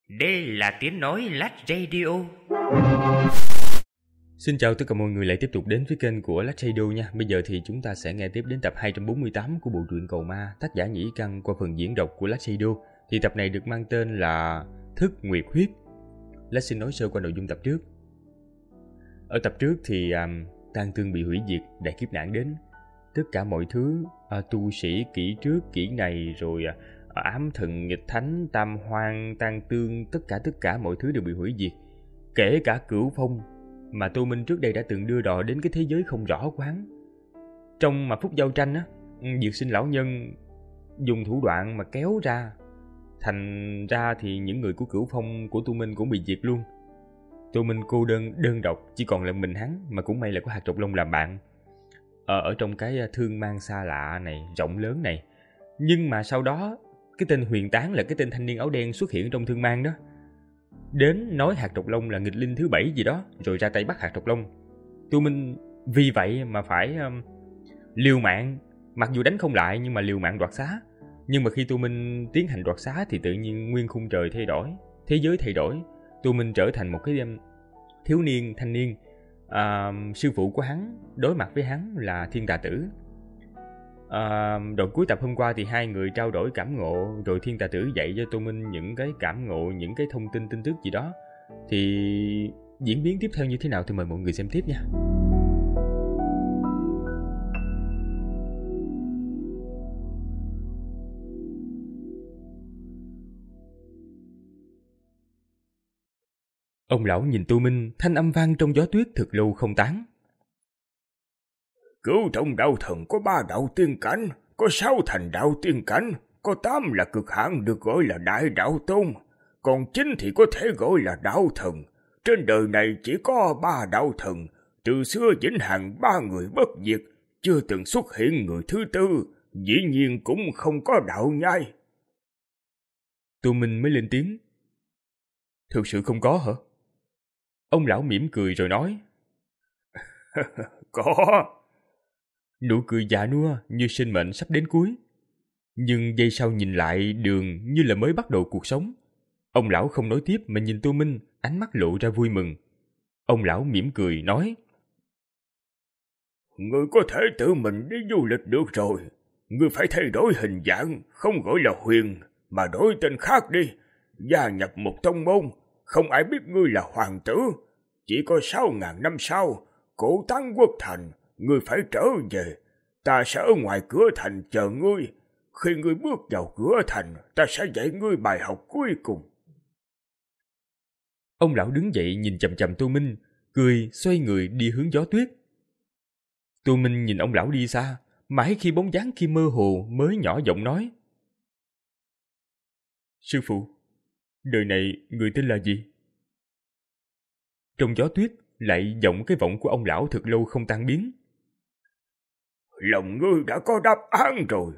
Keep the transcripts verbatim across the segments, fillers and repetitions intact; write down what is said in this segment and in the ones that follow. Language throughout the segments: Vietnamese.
Đây là tiếng nói Lách Radio. Xin chào tất cả mọi người lại tiếp tục đến với kênh của Lách Radio nha. Bây giờ thì chúng ta sẽ nghe tiếp đến tập hai trăm bốn mươi tám của bộ truyện Cầu Ma, tác giả Nhĩ Căn qua phần diễn đọc của Lách Radio. Thì tập này được mang tên là Thức Nguyệt Huyết. Lách xin nói sơ qua nội dung tập trước. Ở tập trước thì um, Tang Tương bị hủy diệt, đại kiếp nạn đến. Tất cả mọi thứ, uh, tu sĩ kỹ trước, kỹ này, rồi uh, ám thần, nghịch thánh, tam hoang, Tang Tương, tất cả tất cả mọi thứ đều bị hủy diệt. Kể cả Cửu Phong mà Tô Minh trước đây đã từng đưa đò đến cái thế giới không rõ quán. Trong mà phút giao tranh á, Diệt Sinh lão nhân dùng thủ đoạn mà kéo ra, thành ra thì những người của Cửu Phong của Tô Minh cũng bị diệt luôn. Tô Minh cô đơn đơn độc, chỉ còn lại mình hắn, mà cũng may là có hạt trọc lông làm bạn. Ở, ở trong cái thương mang xa lạ này, rộng lớn này. Nhưng mà sau đó, cái tên Huyền Tán là cái tên thanh niên áo đen xuất hiện trong thương mang đó, đến nói hạt trọc lông là nghịch linh thứ bảy gì đó, rồi ra tay bắt hạt trọc lông. Tô Minh vì vậy mà phải um, liều mạng, mặc dù đánh không lại nhưng mà liều mạng đoạt xá. Nhưng mà khi Tô Minh tiến hành đoạt xá thì tự nhiên nguyên khung trời thay đổi, thế giới thay đổi. Tô Minh trở thành một cái um, thiếu niên thanh niên. uh, Sư phụ của hắn đối mặt với hắn là Thiên Tà Tử. À, đoạn cuối tập hôm qua thì hai người trao đổi cảm ngộ, rồi Thiên Tà Tử dạy cho Tô Minh những cái cảm ngộ, những cái thông tin tin tức gì đó. Thì diễn biến tiếp theo như thế nào thì mời mọi người xem tiếp nha. Ông lão nhìn Tô Minh, thanh âm vang trong gió tuyết thực lâu không tán. Cửu trọng đạo thần có ba đạo tiên cảnh, có sáu thành đạo tiên cảnh, có tám là cực hạn được gọi là đại đạo tôn, còn chín thì có thể gọi là đạo thần. Trên đời này chỉ có ba đạo thần, từ xưa vĩnh hằng ba người bất diệt, chưa từng xuất hiện người thứ tư, dĩ nhiên cũng không có đạo nhai. Tô Minh mới lên tiếng. Thực sự không có hả? Ông lão mỉm cười rồi nói. Có. Nụ cười già nua như sinh mệnh sắp đến cuối. Nhưng giây sau nhìn lại đường như là mới bắt đầu cuộc sống. Ông lão không nói tiếp mà nhìn Tô Minh, ánh mắt lộ ra vui mừng. Ông lão mỉm cười nói. Ngươi có thể tự mình đi du lịch được rồi. Ngươi phải thay đổi hình dạng, không gọi là Huyền, mà đổi tên khác đi. Gia nhập một tông môn, không ai biết ngươi là hoàng tử. Chỉ có sáu ngàn năm sau, cổ tán quốc thành, ngươi phải trở về. Ta sẽ ở ngoài cửa thành chờ ngươi. Khi ngươi bước vào cửa thành, ta sẽ dạy ngươi bài học cuối cùng. Ông lão đứng dậy nhìn chằm chằm Tô Minh, cười xoay người đi hướng gió tuyết. Tô Minh nhìn ông lão đi xa, mãi khi bóng dáng kia mơ hồ mới nhỏ giọng nói. Sư phụ, đời này người tên là gì? Trong gió tuyết lại vọng cái vọng của ông lão thật lâu không tan biến. Lòng ngươi đã có đáp án rồi.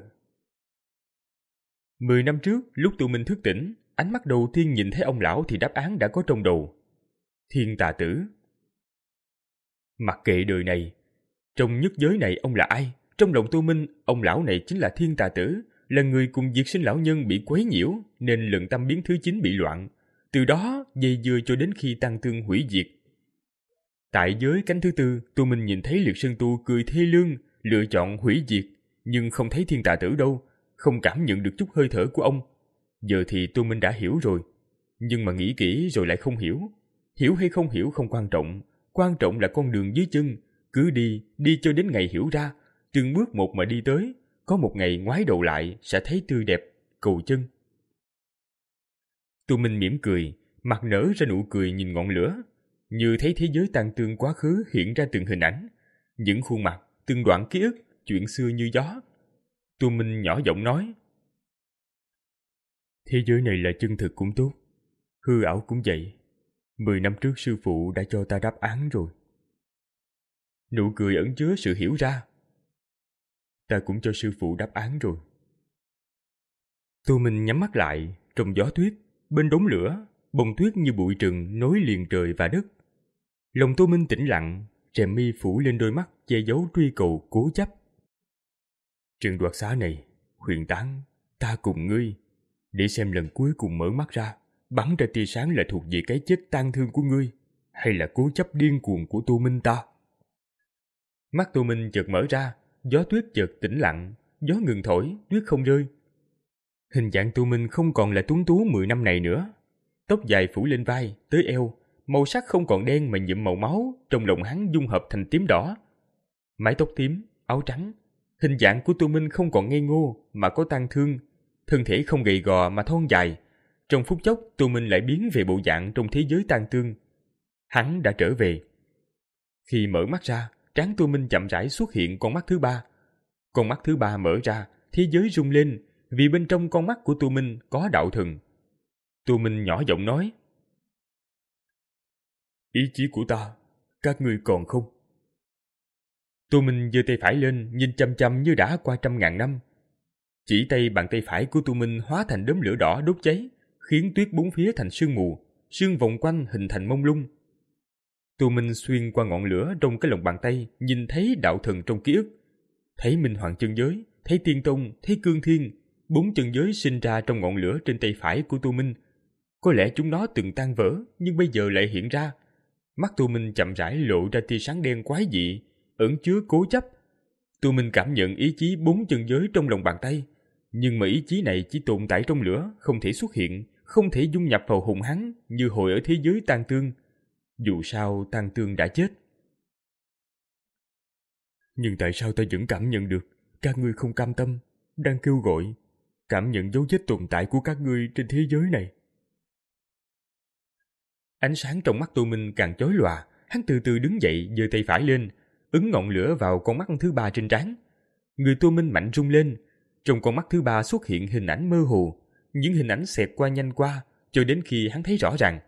Mười năm trước, lúc Tô Minh thức tỉnh, ánh mắt đầu tiên nhìn thấy ông lão thì đáp án đã có trong đầu. Thiên Tà Tử. Mặc kệ đời này, trong nhất giới này ông là ai? Trong lòng Tô Minh, ông lão này chính là Thiên Tà Tử, là người cùng Diệt Sinh lão nhân bị quấy nhiễu, nên lần tâm biến thứ chín bị loạn. Từ đó, dây dưa cho đến khi Tang Tương hủy diệt. Tại giới cánh thứ tư, Tô Minh nhìn thấy Liệt Sơn Tu cười thê lương, lựa chọn hủy diệt, nhưng không thấy Thiên Tà Tử đâu, không cảm nhận được chút hơi thở của ông. Giờ thì Tô Minh đã hiểu rồi, nhưng mà nghĩ kỹ rồi lại không hiểu. Hiểu hay không hiểu không quan trọng, quan trọng là con đường dưới chân, cứ đi, đi cho đến ngày hiểu ra, từng bước một mà đi tới, có một ngày ngoái đầu lại sẽ thấy tươi đẹp, cầu chân. Tô Minh mỉm cười, mặt nở ra nụ cười nhìn ngọn lửa, như thấy thế giới Tang Tương quá khứ hiện ra từng hình ảnh, những khuôn mặt, từng đoạn ký ức, chuyện xưa như gió. Tô Minh nhỏ giọng nói. Thế giới này là chân thực cũng tốt, hư ảo cũng vậy. Mười năm trước sư phụ đã cho ta đáp án rồi. Nụ cười ẩn chứa sự hiểu ra. Ta cũng cho sư phụ đáp án rồi. Tô Minh nhắm mắt lại, trong gió tuyết, bên đống lửa, bông tuyết như bụi rừng nối liền trời và đất. Lòng Tô Minh tĩnh lặng, rèm mi phủ lên đôi mắt che giấu truy cầu cố chấp. Trận đoạt xá này, Huyền Tán, ta cùng ngươi, để xem lần cuối cùng mở mắt ra, bắn ra tia sáng là thuộc về cái chết tang thương của ngươi, hay là cố chấp điên cuồng của Tô Minh ta? Mắt Tô Minh chợt mở ra, gió tuyết chợt tĩnh lặng, gió ngừng thổi, tuyết không rơi. Hình dạng Tô Minh không còn là tuấn tú mười năm này nữa. Tóc dài phủ lên vai, tới eo, màu sắc không còn đen mà nhuộm màu máu, trong lòng hắn dung hợp thành tím đỏ. Mái tóc tím, áo trắng, hình dạng của Tô Minh không còn ngây ngô mà có tang thương, thân thể không gầy gò mà thon dài. Trong phút chốc, Tô Minh lại biến về bộ dạng trong thế giới tang thương. Hắn đã trở về. Khi mở mắt ra, trán Tô Minh chậm rãi xuất hiện con mắt thứ ba. Con mắt thứ ba mở ra, thế giới rung lên, vì bên trong con mắt của Tô Minh có đạo thần. Tô Minh nhỏ giọng nói: Ý chí của ta, các ngươi còn không? Tô Minh giơ tay phải lên, nhìn chăm chăm như đã qua trăm ngàn năm. Chỉ tay bàn tay phải của Tô Minh hóa thành đốm lửa đỏ đốt cháy, khiến tuyết bốn phía thành sương mù, sương vòng quanh hình thành mông lung. Tô Minh xuyên qua ngọn lửa trong cái lòng bàn tay, nhìn thấy đạo thần trong ký ức, thấy Minh Hoàng chân giới, thấy Tiên Tông, thấy Cương Thiên, bốn chân giới sinh ra trong ngọn lửa trên tay phải của Tô Minh. Có lẽ chúng nó từng tan vỡ, nhưng bây giờ lại hiện ra. Mắt Tô Minh chậm rãi lộ ra tia sáng đen quái dị, ẩn chứa cố chấp. Tô Minh cảm nhận ý chí bốn chân giới trong lòng bàn tay, nhưng mà ý chí này chỉ tồn tại trong lửa, không thể xuất hiện, không thể dung nhập vào hồn hắn như hồi ở thế giới tang tương. Dù sao tang tương đã chết. Nhưng tại sao ta vẫn cảm nhận được các ngươi không cam tâm, đang kêu gọi, cảm nhận dấu vết tồn tại của các ngươi trên thế giới này? Ánh sáng trong mắt Tô Minh càng chói lòa, hắn từ từ đứng dậy, giơ tay phải lên, ấn ngọn lửa vào con mắt thứ ba trên trán. Người Tô Minh mạnh rung lên, trong con mắt thứ ba xuất hiện hình ảnh mơ hồ, những hình ảnh xẹt qua nhanh qua, cho đến khi hắn thấy rõ ràng.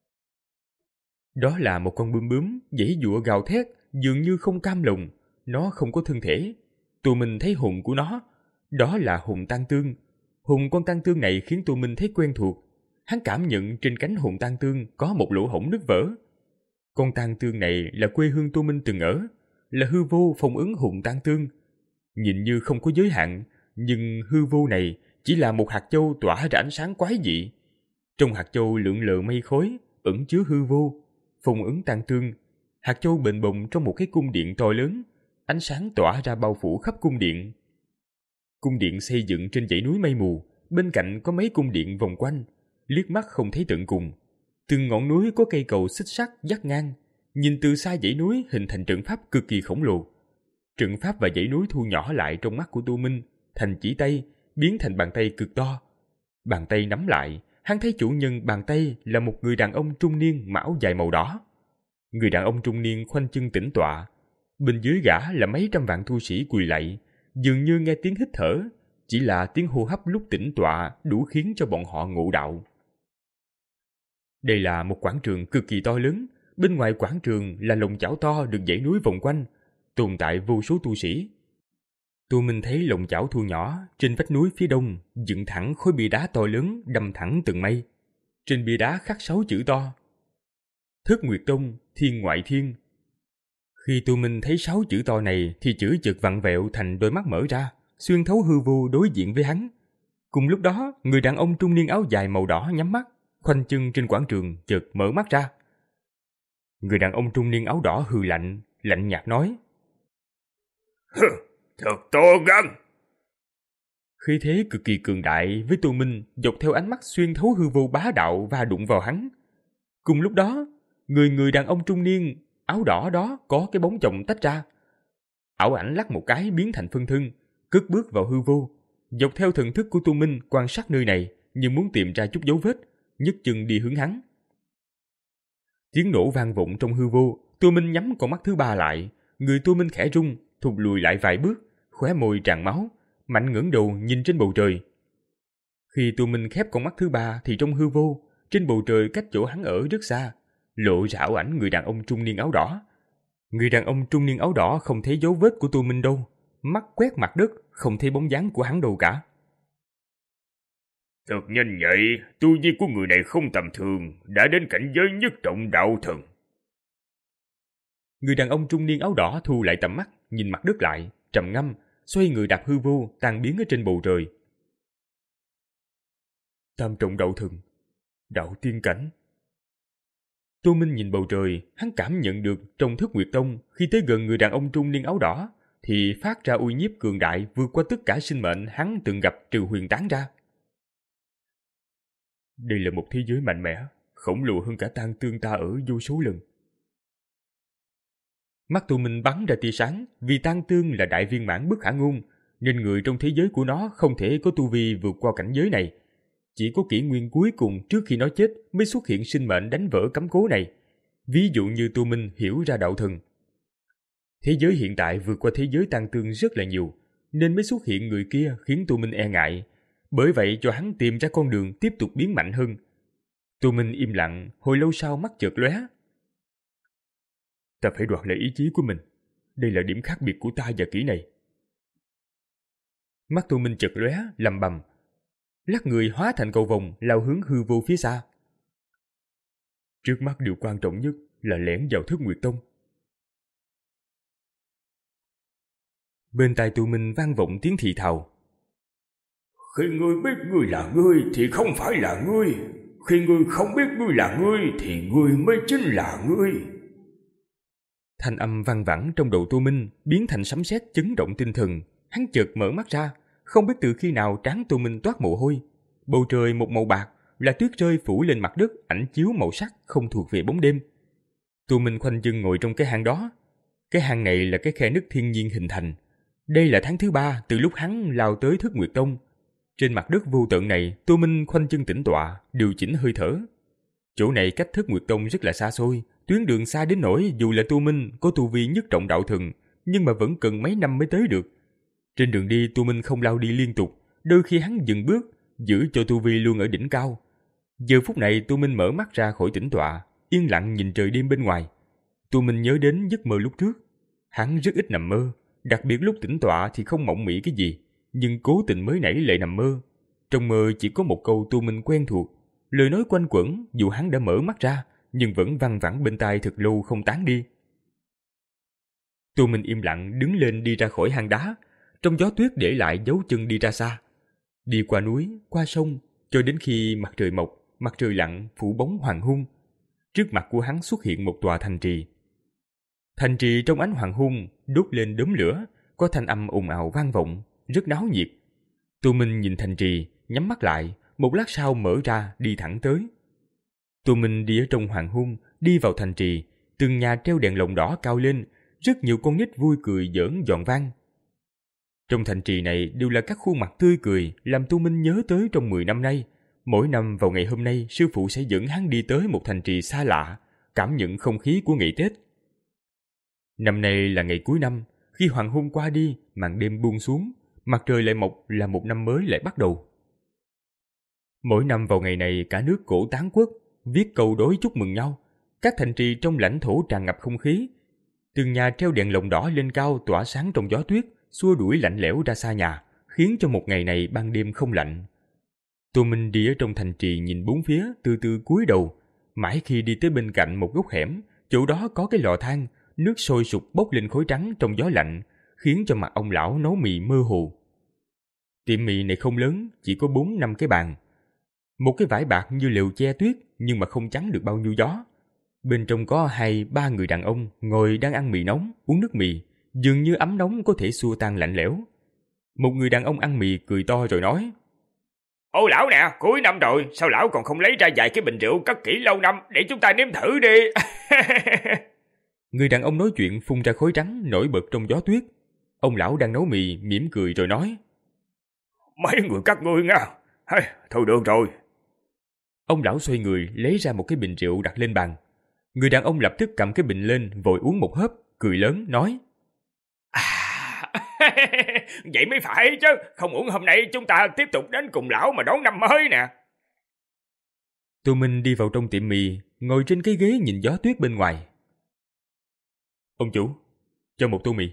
Đó là một con bướm bướm, giãy giụa gào thét, dường như không cam lòng, nó không có thân thể. Tô Minh thấy hồn của nó, đó là hồn tang tương. Hồn con tang tương này khiến Tô Minh thấy quen thuộc. Hắn cảm nhận trên cánh hồn tang tương có một lỗ hổng nứt vỡ. Con tang tương này là quê hương Tô Minh từng ở, là hư vô phong ấn hồn tang tương. Nhìn như không có giới hạn, nhưng hư vô này chỉ là một hạt châu tỏa ra ánh sáng quái dị. Trong hạt châu lượn lờ mây khói, ẩn chứa hư vô, phong ấn tang tương. Hạt châu bềnh bồng trong một cái cung điện to lớn, ánh sáng tỏa ra bao phủ khắp cung điện. Cung điện xây dựng trên dãy núi mây mù, bên cạnh có mấy cung điện vòng quanh, liếc mắt không thấy tận cùng. Từng ngọn núi có cây cầu xích sắt dắt ngang, nhìn từ xa dãy núi hình thành trận pháp cực kỳ khổng lồ. Trận pháp và dãy núi thu nhỏ lại trong mắt của Tô Minh, thành chỉ tay, biến thành bàn tay cực to. Bàn tay nắm lại, hắn thấy chủ nhân bàn tay là một người đàn ông trung niên mão dài màu đỏ. Người đàn ông trung niên khoanh chân tĩnh tọa, bên dưới gã là mấy trăm vạn tu sĩ quỳ lạy, dường như nghe tiếng hít thở, chỉ là tiếng hô hấp lúc tĩnh tọa đủ khiến cho bọn họ ngộ đạo. Đây là một quảng trường cực kỳ to lớn, bên ngoài quảng trường là lồng chảo to được dãy núi vòng quanh, tồn tại vô số tu sĩ. Tô Minh thấy lồng chảo thu nhỏ, trên vách núi phía đông dựng thẳng khối bia đá to lớn đâm thẳng từng mây. Trên bia đá khắc sáu chữ to: Thất Nguyệt Tông, Thiên Ngoại Thiên. Khi Tô Minh thấy sáu chữ to này thì chữ chợt vặn vẹo thành đôi mắt mở ra, xuyên thấu hư vô đối diện với hắn. Cùng lúc đó, người đàn ông trung niên áo dài màu đỏ nhắm mắt, khoanh chân trên quảng trường chợt mở mắt ra. Người đàn ông trung niên áo đỏ hừ lạnh, lạnh nhạt nói: Hừ, thật to gan. Khí thế cực kỳ cường đại với Tô Minh dọc theo ánh mắt xuyên thấu hư vô bá đạo và đụng vào hắn. Cùng lúc đó, người người đàn ông trung niên áo đỏ đó có cái bóng chồng tách ra. Ảo ảnh lắc một cái biến thành phân thân, cất bước vào hư vô, dọc theo thần thức của Tô Minh quan sát nơi này như muốn tìm ra chút dấu vết, nhấc chân đi hướng hắn. Tiếng nổ vang vọng trong hư vô, Tô Minh nhắm con mắt thứ ba lại, người Tô Minh khẽ rung, thụt lùi lại vài bước, khóe môi tràn máu, mạnh ngẩng đầu nhìn trên bầu trời. Khi Tô Minh khép con mắt thứ ba thì trong hư vô, trên bầu trời cách chỗ hắn ở rất xa, lộ ra ảo ảnh người đàn ông trung niên áo đỏ. Người đàn ông trung niên áo đỏ không thấy dấu vết của Tô Minh đâu, mắt quét mặt đất, không thấy bóng dáng của hắn đâu cả. Thật nhanh nhạy, tu vi của người này không tầm thường, đã đến cảnh giới nhất trọng đạo thần. Người đàn ông trung niên áo đỏ thu lại tầm mắt, nhìn mặt đất lại, trầm ngâm, xoay người đạp hư vô, tan biến ở trên bầu trời. Tam trọng đạo thần, Đạo tiên cảnh. Tô Minh nhìn bầu trời, hắn cảm nhận được trong Thức Nguyệt Tông khi tới gần người đàn ông trung niên áo đỏ thì phát ra uy nhiếp cường đại vượt qua tất cả sinh mệnh hắn từng gặp trừ huyền tán ra. Đây là một thế giới mạnh mẽ, khổng lồ hơn cả Tang Tương ta ở vô số lần. Mắt Tô Minh bắn ra tia sáng, vì Tang Tương là đại viên mãn bất khả ngôn, nên người trong thế giới của nó không thể có tu vi vượt qua cảnh giới này. Chỉ có kỷ nguyên cuối cùng trước khi nó chết mới xuất hiện sinh mệnh đánh vỡ cấm cố này. Ví dụ như Tô Minh hiểu ra đạo thần. Thế giới hiện tại vượt qua thế giới Tang Tương rất là nhiều, nên mới xuất hiện người kia khiến Tô Minh e ngại. Bởi vậy cho hắn tìm ra con đường tiếp tục biến mạnh hơn. Tô Minh im lặng, hồi lâu sau mắt chợt lóe. Ta phải đoạt lại ý chí của mình. Đây là điểm khác biệt của ta và kỹ này. Mắt Tô Minh chợt lóe, lầm bầm. Lắc người hóa thành cầu vồng lao hướng hư vô phía xa. Trước mắt điều quan trọng nhất là lẻn vào Thức Nguyệt Tông. Bên tai Tô Minh vang vọng tiếng thì thào. Khi ngươi biết ngươi là ngươi thì không phải là ngươi. Khi ngươi không biết ngươi là ngươi thì ngươi mới chính là ngươi. Thanh âm vang vẳng trong đầu Tô Minh biến thành sấm sét chấn động tinh thần. Hắn chợt mở mắt ra, không biết từ khi nào trán Tô Minh toát mồ hôi. Bầu trời một màu bạc, là tuyết rơi phủ lên mặt đất, ảnh chiếu màu sắc không thuộc về bóng đêm. Tô Minh khoanh chân ngồi trong cái hang đó. Cái hang này là cái khe nứt thiên nhiên hình thành. Đây là tháng thứ ba từ lúc hắn lao tới Thức Nguyệt Tông. Trên mặt đất vô tận này, Tô Minh khoanh chân tĩnh tọa, điều chỉnh hơi thở. Chỗ này cách Thức Nguyệt Tông rất là xa xôi, tuyến đường xa đến nỗi dù là Tô Minh có tu vi nhất trọng đạo thần, nhưng mà vẫn cần mấy năm mới tới được. Trên đường đi Tô Minh không lao đi liên tục, đôi khi hắn dừng bước, giữ cho tu vi luôn ở đỉnh cao. Giờ phút này Tô Minh mở mắt ra khỏi tĩnh tọa, yên lặng nhìn trời đêm bên ngoài. Tô Minh nhớ đến giấc mơ lúc trước. Hắn rất ít nằm mơ, đặc biệt lúc tĩnh tọa thì không mộng mị cái gì, nhưng cố tình mới nãy lại nằm mơ. Trong mơ chỉ có một câu Tô Minh quen thuộc, lời nói quanh quẩn dù hắn đã mở mắt ra, nhưng vẫn văng vẳng bên tai thật lâu không tán đi. Tô Minh im lặng đứng lên đi ra khỏi hang đá, trong gió tuyết để lại dấu chân đi ra xa. Đi qua núi, qua sông, cho đến khi mặt trời mọc, mặt trời lặn phủ bóng hoàng hôn. Trước mặt của hắn xuất hiện một tòa thành trì. Thành trì trong ánh hoàng hôn đốt lên đốm lửa, có thanh âm ồn ào vang vọng, rất náo nhiệt. Tô Minh nhìn thành trì, nhắm mắt lại, một lát sau mở ra đi thẳng tới. Tô Minh đi ở trong hoàng hôn, đi vào thành trì, từng nhà treo đèn lồng đỏ cao lên, rất nhiều con nít vui cười giỡn giòn vang. Trong thành trì này đều là các khuôn mặt tươi cười, làm Tô Minh nhớ tới trong mười năm nay. Mỗi năm vào ngày hôm nay, sư phụ sẽ dẫn hắn đi tới một thành trì xa lạ, cảm nhận không khí của ngày Tết. Năm nay là ngày cuối năm, khi hoàng hôn qua đi, màn đêm buông xuống, mặt trời lại mọc là một năm mới lại bắt đầu. Mỗi năm vào ngày này cả nước cổ tán quốc, viết câu đối chúc mừng nhau. Các thành trì trong lãnh thổ tràn ngập không khí. Từng nhà treo đèn lồng đỏ lên cao tỏa sáng trong gió tuyết, xua đuổi lạnh lẽo ra xa nhà, khiến cho một ngày này ban đêm không lạnh. Tô Minh đi ở trong thành trì nhìn bốn phía, từ từ cúi đầu, mãi khi đi tới bên cạnh một góc hẻm, chỗ đó có cái lò than, nước sôi sục bốc lên khói trắng trong gió lạnh, khiến cho mặt ông lão nấu mì mơ hồ. Tiệm mì này không lớn, chỉ có bốn năm cái bàn. Một cái vải bạc như lều che tuyết, nhưng mà không chắn được bao nhiêu gió. Bên trong có hai ba người đàn ông ngồi đang ăn mì nóng, uống nước mì, dường như ấm nóng có thể xua tan lạnh lẽo. Một người đàn ông ăn mì cười to rồi nói: Ô lão nè, cuối năm rồi, sao lão còn không lấy ra vài cái bình rượu cất kỹ lâu năm để chúng ta nếm thử đi. Người đàn ông nói chuyện phun ra khói trắng nổi bật trong gió tuyết. Ông lão đang nấu mì mỉm cười rồi nói: Mấy người các ngươi nha, hey, thôi được rồi. Ông lão xoay người lấy ra một cái bình rượu đặt lên bàn. Người đàn ông lập tức cầm cái bình lên vội uống một hớp, cười lớn nói: À, vậy mới phải chứ, không uổng hôm nay chúng ta tiếp tục đến cùng lão mà đón năm mới nè. Tô Minh đi vào trong tiệm mì, ngồi trên cái ghế nhìn gió tuyết bên ngoài. Ông chủ, cho một tô mì.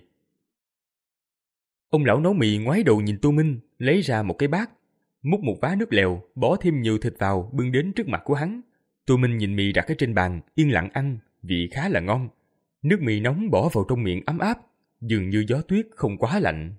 Ông lão nấu mì ngoái đầu nhìn Tô Minh, lấy ra một cái bát, múc một vá nước lèo, bỏ thêm nhiều thịt vào, bưng đến trước mặt của hắn. Tô Minh nhìn mì đặt ở trên bàn, yên lặng ăn, vị khá là ngon. Nước mì nóng bỏ vào trong miệng ấm áp, dường như gió tuyết không quá lạnh.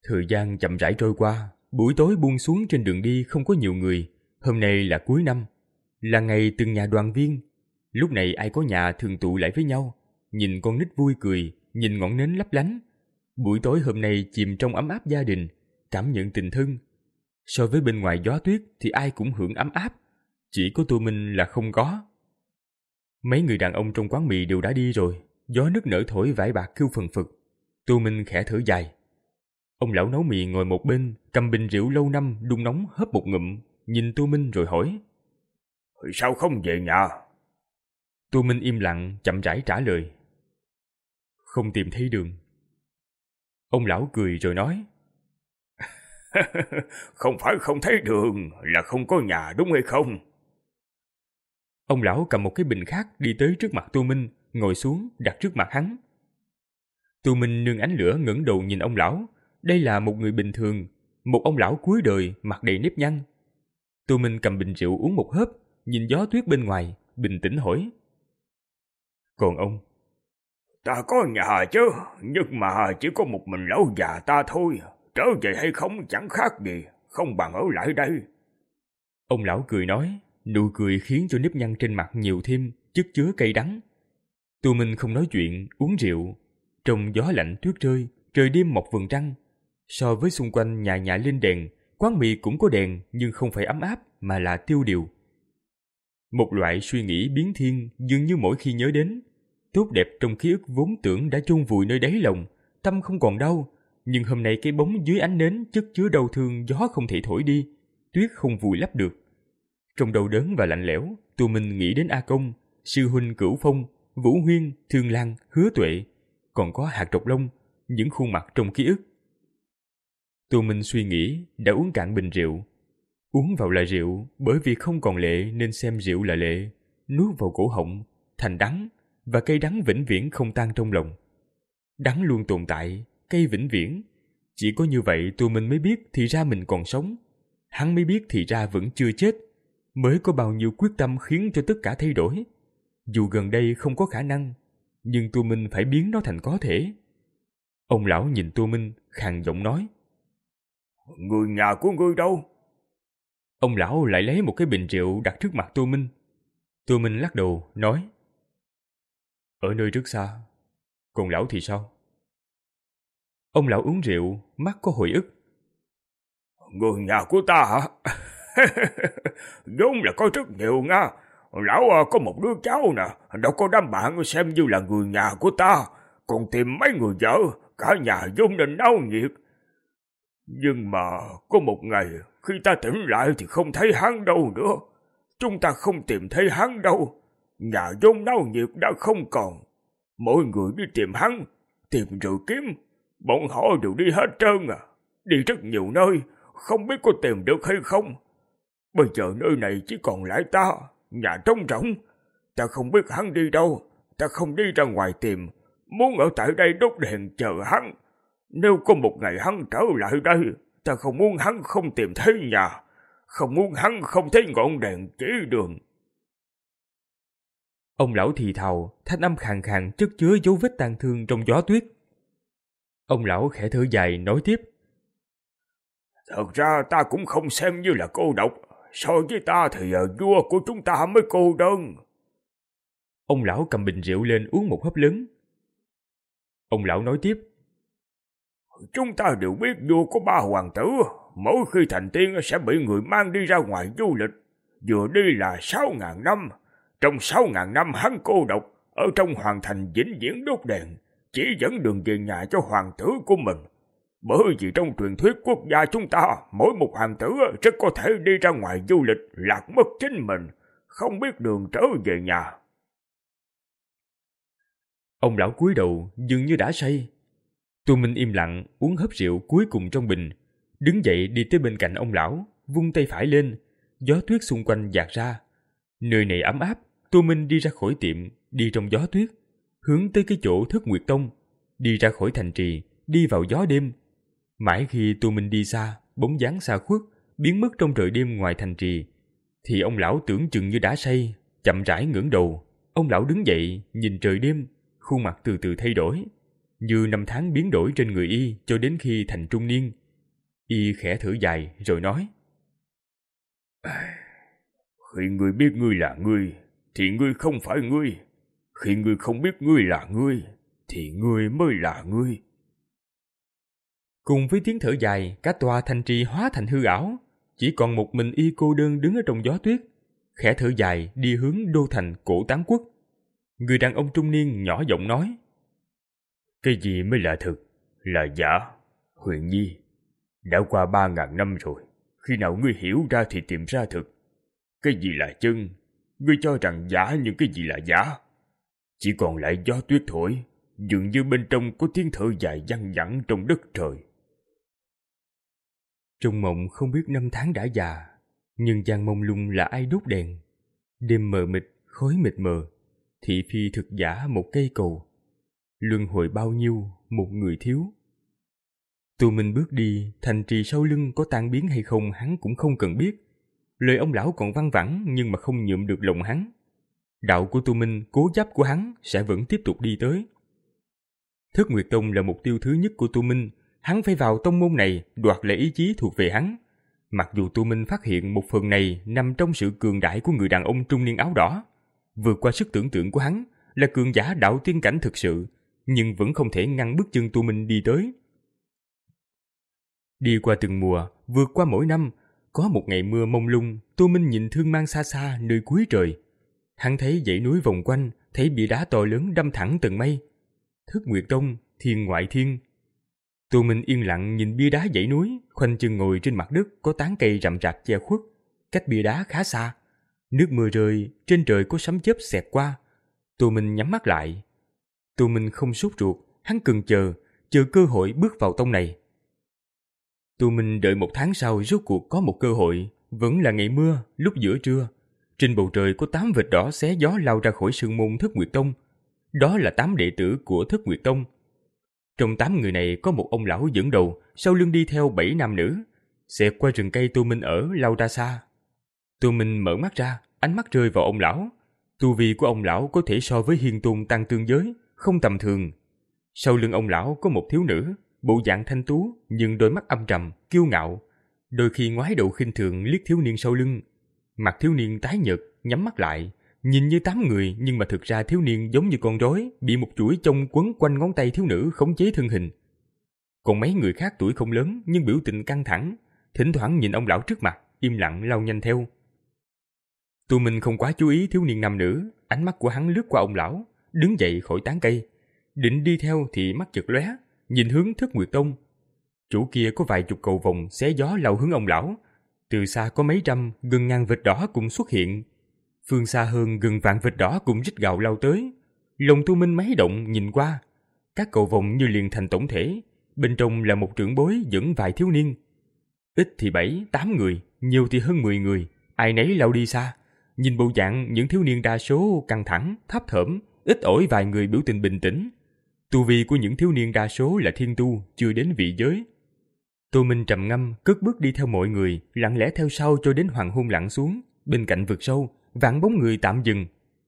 Thời gian chậm rãi trôi qua, buổi tối buông xuống trên đường đi không có nhiều người. Hôm nay là cuối năm, là ngày từng nhà đoàn viên. Lúc này ai có nhà thường tụ lại với nhau, nhìn con nít vui cười, nhìn ngọn nến lấp lánh. Buổi tối hôm nay chìm trong ấm áp gia đình, cảm nhận tình thân. So với bên ngoài gió tuyết thì ai cũng hưởng ấm áp, chỉ có Tô Minh là không có. Mấy người đàn ông trong quán mì đều đã đi rồi, gió nức nở thổi vải bạc kêu phần phật. Tô Minh khẽ thở dài. Ông lão nấu mì ngồi một bên, cầm bình rượu lâu năm đun nóng hớp một ngụm, nhìn Tô Minh rồi hỏi: Sao không về nhà? Tô Minh im lặng, chậm rãi trả lời: Không tìm thấy đường. Ông lão cười rồi nói: Không phải không thấy đường, là không có nhà đúng hay không? Ông lão cầm một cái bình khác đi tới trước mặt Tô Minh, ngồi xuống đặt trước mặt hắn. Tô Minh nương ánh lửa ngẩng đầu nhìn ông lão. Đây là một người bình thường, một ông lão cuối đời mặt đầy nếp nhăn. Tô Minh cầm bình rượu uống một hớp, nhìn gió tuyết bên ngoài, bình tĩnh hỏi: Còn ông? Ta có nhà chứ, nhưng mà chỉ có một mình lão già ta thôi. Trở về hay không chẳng khác gì, không bằng ở lại đây. Ông lão cười nói, nụ cười khiến cho nếp nhăn trên mặt nhiều thêm, chất chứa cay đắng. Tô Minh không nói chuyện, uống rượu. Trong gió lạnh tuyết rơi, trời đêm một vầng trăng. So với xung quanh nhà nhà lên đèn, quán mì cũng có đèn nhưng không phải ấm áp mà là tiêu điều. Một loại suy nghĩ biến thiên dường như mỗi khi nhớ đến. Tốt đẹp trong ký ức vốn tưởng đã chôn vùi nơi đáy lòng, tâm không còn đau. Nhưng hôm nay cái bóng dưới ánh nến chất chứa đau thương gió không thể thổi đi, tuyết không vùi lấp được. Trong đau đớn và lạnh lẽo, Tô Minh nghĩ đến A Công, sư huynh Cửu Phong, Vũ Huyên, Thương Lan, Hứa Tuệ, còn có Hạt Trọc Long, những khuôn mặt trong ký ức. Tô Minh suy nghĩ, đã uống cạn bình rượu. Uống vào là rượu, bởi vì không còn lệ nên xem rượu là lệ. Nuốt vào cổ họng, thành đắng, và cây đắng vĩnh viễn không tan trong lòng. Đắng luôn tồn tại, cây vĩnh viễn. Chỉ có như vậy Tô Minh mới biết thì ra mình còn sống. Hắn mới biết thì ra vẫn chưa chết. Mới có bao nhiêu quyết tâm khiến cho tất cả thay đổi. Dù gần đây không có khả năng, nhưng Tô Minh phải biến nó thành có thể. Ông lão nhìn Tô Minh, khàn giọng nói: Người nhà của ngươi đâu? Ông lão lại lấy một cái bình rượu đặt trước mặt Tô Minh. Tô Minh lắc đầu, nói: Ở nơi rất xa. Còn lão thì sao? Ông lão uống rượu, mắt có hồi ức. Người nhà của ta hả? Vốn là có rất nhiều nha. Lão có một đứa cháu nè, đâu có đám bạn xem như là người nhà của ta. Còn tìm mấy người vợ, cả nhà vốn nên náo nhiệt. Nhưng mà có một ngày, khi ta tỉnh lại thì không thấy hắn đâu nữa. Chúng ta không tìm thấy hắn đâu. Nhà vốn náo nhiệt đã không còn. Mỗi người đi tìm hắn, tìm rồi kiếm. Bọn họ đều đi hết trơn à. Đi rất nhiều nơi, không biết có tìm được hay không. Bây giờ nơi này chỉ còn lại ta, nhà trống rỗng. Ta không biết hắn đi đâu, ta không đi ra ngoài tìm. Muốn ở tại đây đốt đèn chờ hắn. Nếu có một ngày hắn trở lại đây, ta không muốn hắn không tìm thấy nhà, không muốn hắn không thấy ngọn đèn chỉ đường. Ông lão thì thào, thanh âm khàn khàn chất chứa dấu vết tang thương trong gió tuyết. Ông lão khẽ thở dài nói tiếp: Thật ra ta cũng không xem như là cô độc. So với ta thì vua của chúng ta mới cô đơn. Ông lão cầm bình rượu lên uống một hớp lớn. Ông lão nói tiếp: Chúng ta đều biết vua có ba hoàng tử. Mỗi khi thành tiên sẽ bị người mang đi ra ngoài du lịch. Vừa đi là sáu ngàn năm. Trong sáu ngàn năm hắn cô độc, ở trong hoàng thành vĩnh viễn đốt đèn, chỉ dẫn đường về nhà cho hoàng tử của mình. Bởi vì trong truyền thuyết quốc gia chúng ta, mỗi một hoàng tử rất có thể đi ra ngoài du lịch, lạc mất chính mình, không biết đường trở về nhà. Ông lão cúi đầu dường như đã say. Tô Minh im lặng uống hớp rượu cuối cùng trong bình, đứng dậy đi tới bên cạnh ông lão, vung tay phải lên, gió tuyết xung quanh dạt ra. Nơi này ấm áp. Tô Minh đi ra khỏi tiệm, đi trong gió tuyết, hướng tới cái chỗ Thất Nguyệt Tông, đi ra khỏi thành trì, đi vào gió đêm. Mãi khi Tô Minh đi xa, bóng dáng xa khuất, biến mất trong trời đêm ngoài thành trì, thì ông lão tưởng chừng như đã say, chậm rãi ngẩng đầu. Ông lão đứng dậy, nhìn trời đêm, khuôn mặt từ từ thay đổi. như năm tháng biến đổi trên người y cho đến khi thành trung niên. Y khẽ thở dài rồi nói: Khi ngươi biết ngươi là ngươi, thì ngươi không phải ngươi. Khi ngươi không biết ngươi là ngươi, thì ngươi mới là ngươi. Cùng với tiếng thở dài, cả tòa thành trì hóa thành hư ảo. Chỉ còn một mình y cô đơn đứng ở trong gió tuyết, khẽ thở dài đi hướng đô thành cổ Tám Quốc. Người đàn ông trung niên nhỏ giọng nói: Cái gì mới là thực, là giả? Huyền Nhi, đã qua ba ngàn năm rồi. Khi nào ngươi hiểu ra thì tìm ra thực. Cái gì là chân? Ngươi cho rằng giả, nhưng cái gì là giả? Chỉ còn lại gió tuyết thổi, dường như bên trong có tiếng thở dài văng vẳng trong đất trời. Trong mộng không biết năm tháng đã già, nhưng gian mông lung là ai đốt đèn. Đêm mờ mịt, khói mịt mờ, thị phi thực giả một cây cầu. Luân hồi bao nhiêu, một người thiếu. Tô Minh bước đi, thành trì sau lưng có tan biến hay không hắn cũng không cần biết. Lời ông lão còn văng vẳng nhưng mà không nhuộm được lòng hắn. Đạo của Tô Minh, cố chấp của hắn sẽ vẫn tiếp tục đi tới. Thất Nguyệt Tông là mục tiêu thứ nhất của Tô Minh. Hắn phải vào tông môn này đoạt lại ý chí thuộc về hắn. Mặc dù Tô Minh phát hiện một phần này nằm trong sự cường đại của người đàn ông trung niên áo đỏ, vượt qua sức tưởng tượng của hắn, là cường giả đạo tiên cảnh thực sự, nhưng vẫn không thể ngăn bước chân Tô Minh đi tới. Đi qua từng mùa, vượt qua mỗi năm, có một ngày mưa mông lung, Tô Minh nhìn thương mang xa xa nơi cuối trời. Hắn thấy dãy núi vòng quanh, thấy bia đá to lớn đâm thẳng tầng mây. Thất Nguyệt Tông, thiên ngoại thiên. Tô Minh yên lặng nhìn bia đá dãy núi, khoanh chân ngồi trên mặt đất có tán cây rậm rạp che khuất, cách bia đá khá xa. Nước mưa rơi, trên trời có sấm chớp xẹt qua. Tô Minh nhắm mắt lại. Tô Minh không sốt ruột, hắn cần chờ, chờ cơ hội bước vào tông này. Tô Minh đợi một tháng sau rốt cuộc có một cơ hội, vẫn là ngày mưa, lúc giữa trưa. Trên bầu trời có tám vệt đỏ xé gió lao ra khỏi sương môn Thất Nguyệt Tông. Đó là tám đệ tử của Thất Nguyệt Tông. Trong tám người này có một ông lão dẫn đầu, sau lưng đi theo bảy nam nữ. Xẹt qua rừng cây Tô Minh ở lao ra xa. Tô Minh mở mắt ra, ánh mắt rơi vào ông lão. Tu vi của ông lão có thể so với hiền tôn tăng tương giới, không tầm thường. Sau lưng ông lão có một thiếu nữ, bộ dạng thanh tú nhưng đôi mắt âm trầm, kiêu ngạo. Đôi khi ngoái đầu khinh thường liếc thiếu niên sau lưng. Mặt thiếu niên tái nhợt, nhắm mắt lại, nhìn như tám người nhưng mà thực ra thiếu niên giống như con rối bị một chuỗi chông quấn quanh ngón tay thiếu nữ khống chế thân hình. Còn mấy người khác tuổi không lớn nhưng biểu tình căng thẳng, thỉnh thoảng nhìn ông lão trước mặt, im lặng lao nhanh theo. Tô Minh không quá chú ý thiếu niên nam nữ, ánh mắt của hắn lướt qua ông lão, đứng dậy khỏi tán cây, định đi theo thì mắt chợt lóe, nhìn hướng Thất Nguyệt Tông. Chỗ kia có vài chục cầu vồng xé gió lao hướng ông lão, từ xa có mấy trăm, gần ngàn vệt đỏ cũng xuất hiện. Phương xa hơn gần vạn vệt đỏ cũng rít gào lao tới. Lòng Tô Minh máy động nhìn qua, các cầu vồng như liền thành tổng thể, bên trong là một trưởng bối dẫn vài thiếu niên. Ít thì bảy, tám người, nhiều thì hơn mười người, ai nấy lao đi xa. Nhìn bộ dạng những thiếu niên đa số căng thẳng, thấp thởm, ít ỏi vài người biểu tình bình tĩnh. Tu vi của những thiếu niên đa số là thiên tu, chưa đến vị giới. Tô Minh trầm ngâm, cất bước đi theo mọi người, lặng lẽ theo sau cho đến hoàng hôn lặn xuống. Bên cạnh vực sâu, vạn bóng người tạm dừng.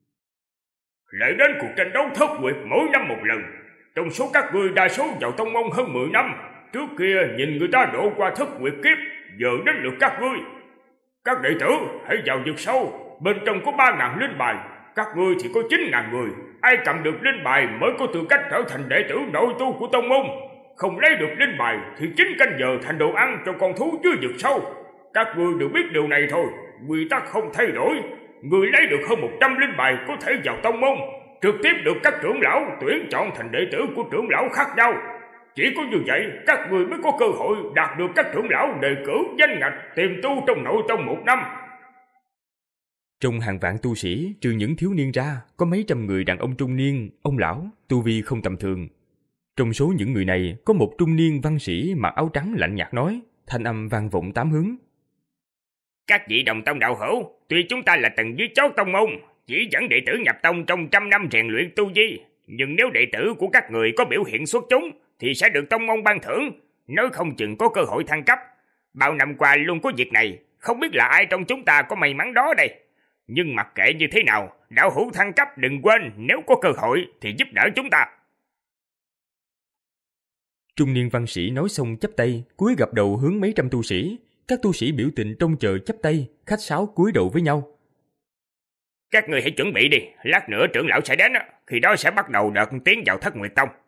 Lại đến cuộc tranh đấu thất nguyệt mỗi năm một lần. Trong số các ngươi đa số vào tông môn hơn mười năm. Trước kia nhìn người ta độ qua thất nguyệt kiếp, giờ đến lượt các ngươi. Các đệ tử hãy vào vực sâu, bên trong có ba ngàn linh bài. Các ngươi thì có chín ngàn người. Ai cầm được linh bài mới có tư cách trở thành đệ tử nội tu của tông môn. Không lấy được linh bài thì chín canh giờ thành đồ ăn cho con thú dưới vực sâu. Các ngươi đều biết điều này thôi. Quy tắc không thay đổi. Người lấy được hơn một trăm linh bài có thể vào tông môn, trực tiếp được các trưởng lão tuyển chọn thành đệ tử của trưởng lão khác nhau. Chỉ có như vậy các người mới có cơ hội đạt được các trưởng lão đề cử danh ngạch tiềm tu trong nội tông một năm. Trong hàng vạn tu sĩ, trừ những thiếu niên ra, có mấy trăm người đàn ông trung niên, ông lão, tu vi không tầm thường. Trong số những người này, có một trung niên văn sĩ mặc áo trắng lạnh nhạt nói, thanh âm vang vọng tám hướng. Các vị đồng tông đạo hữu, tuy chúng ta là tầng dưới chót tông môn, chỉ dẫn đệ tử nhập tông trong trăm năm rèn luyện tu vi, nhưng nếu đệ tử của các người có biểu hiện xuất chúng, thì sẽ được tông môn ban thưởng, nếu không chừng có cơ hội thăng cấp. Bao năm qua luôn có việc này, không biết là ai trong chúng ta có may mắn đó đây. Nhưng mặc kệ như thế nào, đạo hữu thăng cấp đừng quên, nếu có cơ hội thì giúp đỡ chúng ta. Trung niên văn sĩ nói xong chắp tay, cúi gập đầu hướng mấy trăm tu sĩ. Các tu sĩ biểu tình trông chờ chắp tay, khách sáo cúi đầu với nhau. Các người hãy chuẩn bị đi, lát nữa trưởng lão sẽ đến, khi đó sẽ bắt đầu đợt tiến vào Thất Nguyệt Tông.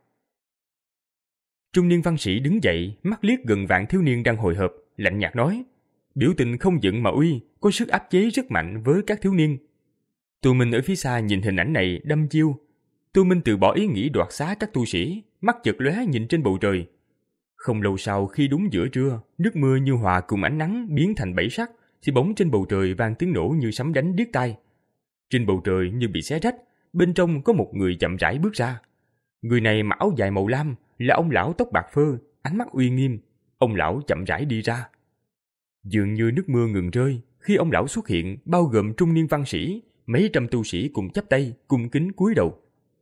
Trung niên văn sĩ đứng dậy, mắt liếc gần vạn thiếu niên đang hồi hộp, lạnh nhạt nói, biểu tình không giận mà uy, có sức áp chế rất mạnh với các thiếu niên. Tu Minh ở phía xa nhìn hình ảnh này đăm chiêu. Tu Minh từ bỏ ý nghĩ đoạt xá các tu sĩ, mắt chợt lóe nhìn trên bầu trời. Không lâu sau, khi đúng giữa trưa, nước mưa như hòa cùng ánh nắng biến thành bảy sắc, thì bỗng trên bầu trời vang tiếng nổ như sấm đánh điếc tai. Trên bầu trời như bị xé rách, bên trong có một người chậm rãi bước ra. Người này mặc áo dài màu lam, là ông lão tóc bạc phơ, ánh mắt uy nghiêm. Ông lão chậm rãi đi ra. Dường như nước mưa ngừng rơi, khi ông lão xuất hiện, bao gồm trung niên văn sĩ, mấy trăm tu sĩ cùng chắp tay, cung kính cúi đầu.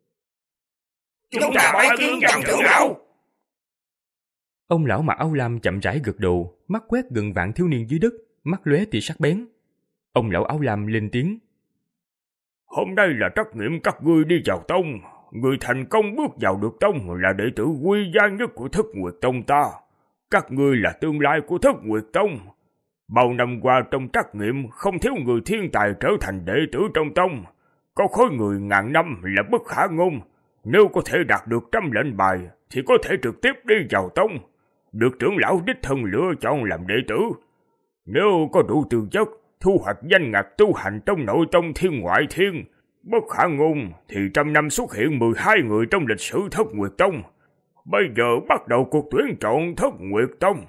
Chúng ta bái kiến dòng trưởng lão. Ông lão mặc áo lam chậm rãi gật đầu, mắt quét gần vạn thiếu niên dưới đất, mắt lóe tia sắc bén. Ông lão áo lam lên tiếng. Hôm nay là trắc nghiệm các ngươi đi vào tông. Người thành công bước vào được tông là đệ tử quý giá nhất của Thất Nguyệt Tông ta. Các ngươi là tương lai của Thất Nguyệt Tông. Bao năm qua trong trắc nghiệm không thiếu người thiên tài trở thành đệ tử trong tông. Có khối người ngàn năm là bất khả ngôn. Nếu có thể đạt được trăm lệnh bài thì có thể trực tiếp đi vào tông, được trưởng lão đích thân lựa chọn làm đệ tử. Nếu có đủ tư chất, thu hoạch danh ngạch tu hành trong nội tông thiên ngoại thiên, bất khả ngôn thì trăm năm xuất hiện mười hai người trong lịch sử Thất Nguyệt Tông. Bây giờ bắt đầu cuộc tuyển chọn Thất Nguyệt Tông.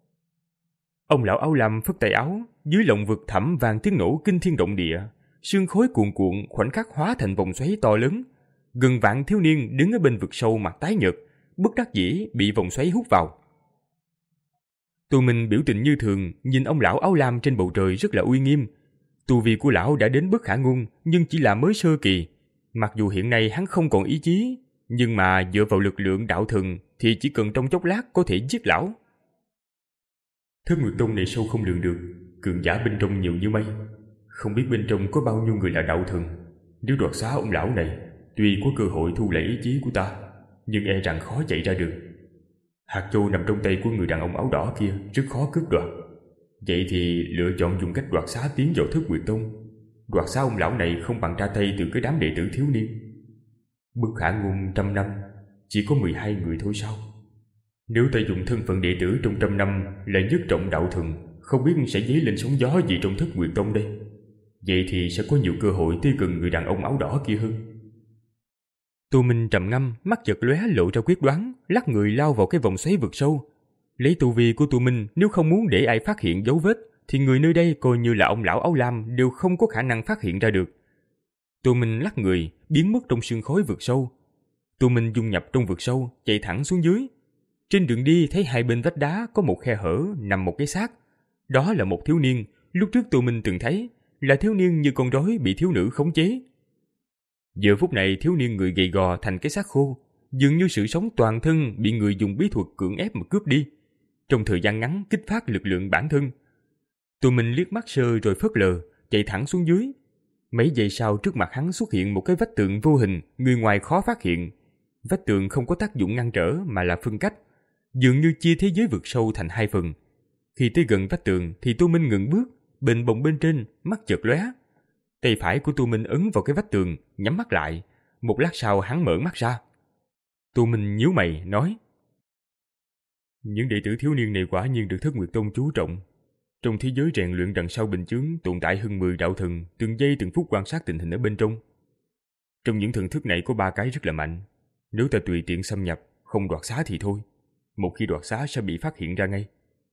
Ông lão áo lam phất tay áo, dưới lồng vực thẳm vang tiếng nổ kinh thiên động địa, sương khói cuồn cuộn khoảnh khắc hóa thành vòng xoáy to lớn. Gần vạn thiếu niên đứng ở bên vực sâu mặt tái nhợt, bất đắc dĩ bị vòng xoáy hút vào. Tu Minh biểu tình như thường, nhìn ông lão áo lam trên bầu trời rất là uy nghiêm. Tu vi của lão đã đến bất khả ngôn, nhưng chỉ là mới sơ kỳ. Mặc dù hiện nay hắn không còn ý chí, nhưng mà dựa vào lực lượng đạo thần thì chỉ cần trong chốc lát có thể giết lão. Thất Nguyệt Tông này sâu không lường được, cường giả bên trong nhiều như mây. Không biết bên trong có bao nhiêu người là đạo thần. Nếu đoạt xá ông lão này, tuy có cơ hội thu lại ý chí của ta, nhưng e rằng khó chạy ra được. Hạt châu nằm trong tay của người đàn ông áo đỏ kia, rất khó cướp đoạt. Vậy thì lựa chọn dùng cách đoạt xá tiến vào Thất Nguyệt Tông. Đoạt xá ông lão này không bằng ra tay từ cái đám đệ tử thiếu niên. Bất khả ngôn trăm năm, chỉ có mười hai người thôi sao? Nếu ta dùng thân phận đệ tử trong trăm năm là nhất trọng đạo thần, không biết sẽ dấy lên sóng gió gì trong Thất Nguyệt Tông đây. Vậy thì sẽ có nhiều cơ hội tiếp cận người đàn ông áo đỏ kia hơn. Tu Minh trầm ngâm, mắt chợt lóe lộ ra quyết đoán, lắc người lao vào cái vòng xoáy vực sâu. Lấy tu vi của Tu Minh, nếu không muốn để ai phát hiện dấu vết, thì người nơi đây coi như là ông lão áo lam đều không có khả năng phát hiện ra được. Tu Minh lắc người, biến mất trong sương khói vực sâu. Tu Minh dung nhập trong vực sâu, chạy thẳng xuống dưới. Trên đường đi thấy hai bên vách đá có một khe hở nằm một cái xác. Đó là một thiếu niên, lúc trước Tu Minh từng thấy, là thiếu niên như con rối bị thiếu nữ khống chế. Giờ phút này thiếu niên người gầy gò thành cái xác khô, dường như sự sống toàn thân bị người dùng bí thuật cưỡng ép mà cướp đi. Trong thời gian ngắn kích phát lực lượng bản thân. Tu Minh liếc mắt sơ rồi phớt lờ, chạy thẳng xuống dưới. Mấy giây sau trước mặt hắn xuất hiện một cái vách tường vô hình, người ngoài khó phát hiện. Vách tường không có tác dụng ngăn trở mà là phân cách, dường như chia thế giới vực sâu thành hai phần. Khi tới gần vách tường thì Tu Minh ngừng bước, bên bồng bên trên, mắt chợt lóe. Tay phải của Tu Minh ấn vào cái vách tường, nhắm mắt lại. Một lát sau hắn mở mắt ra. Tu Minh nhíu mày, nói: những đệ tử thiếu niên này quả nhiên được Thất Nguyệt Tông chú trọng. Trong thế giới rèn luyện đằng sau bình chướng tồn tại hơn mười đạo thần, từng giây từng phút quan sát tình hình ở bên trong. Trong những thần thức này có ba cái rất là mạnh. Nếu ta tùy tiện xâm nhập, không đoạt xá thì thôi. Một khi đoạt xá sẽ bị phát hiện ra ngay.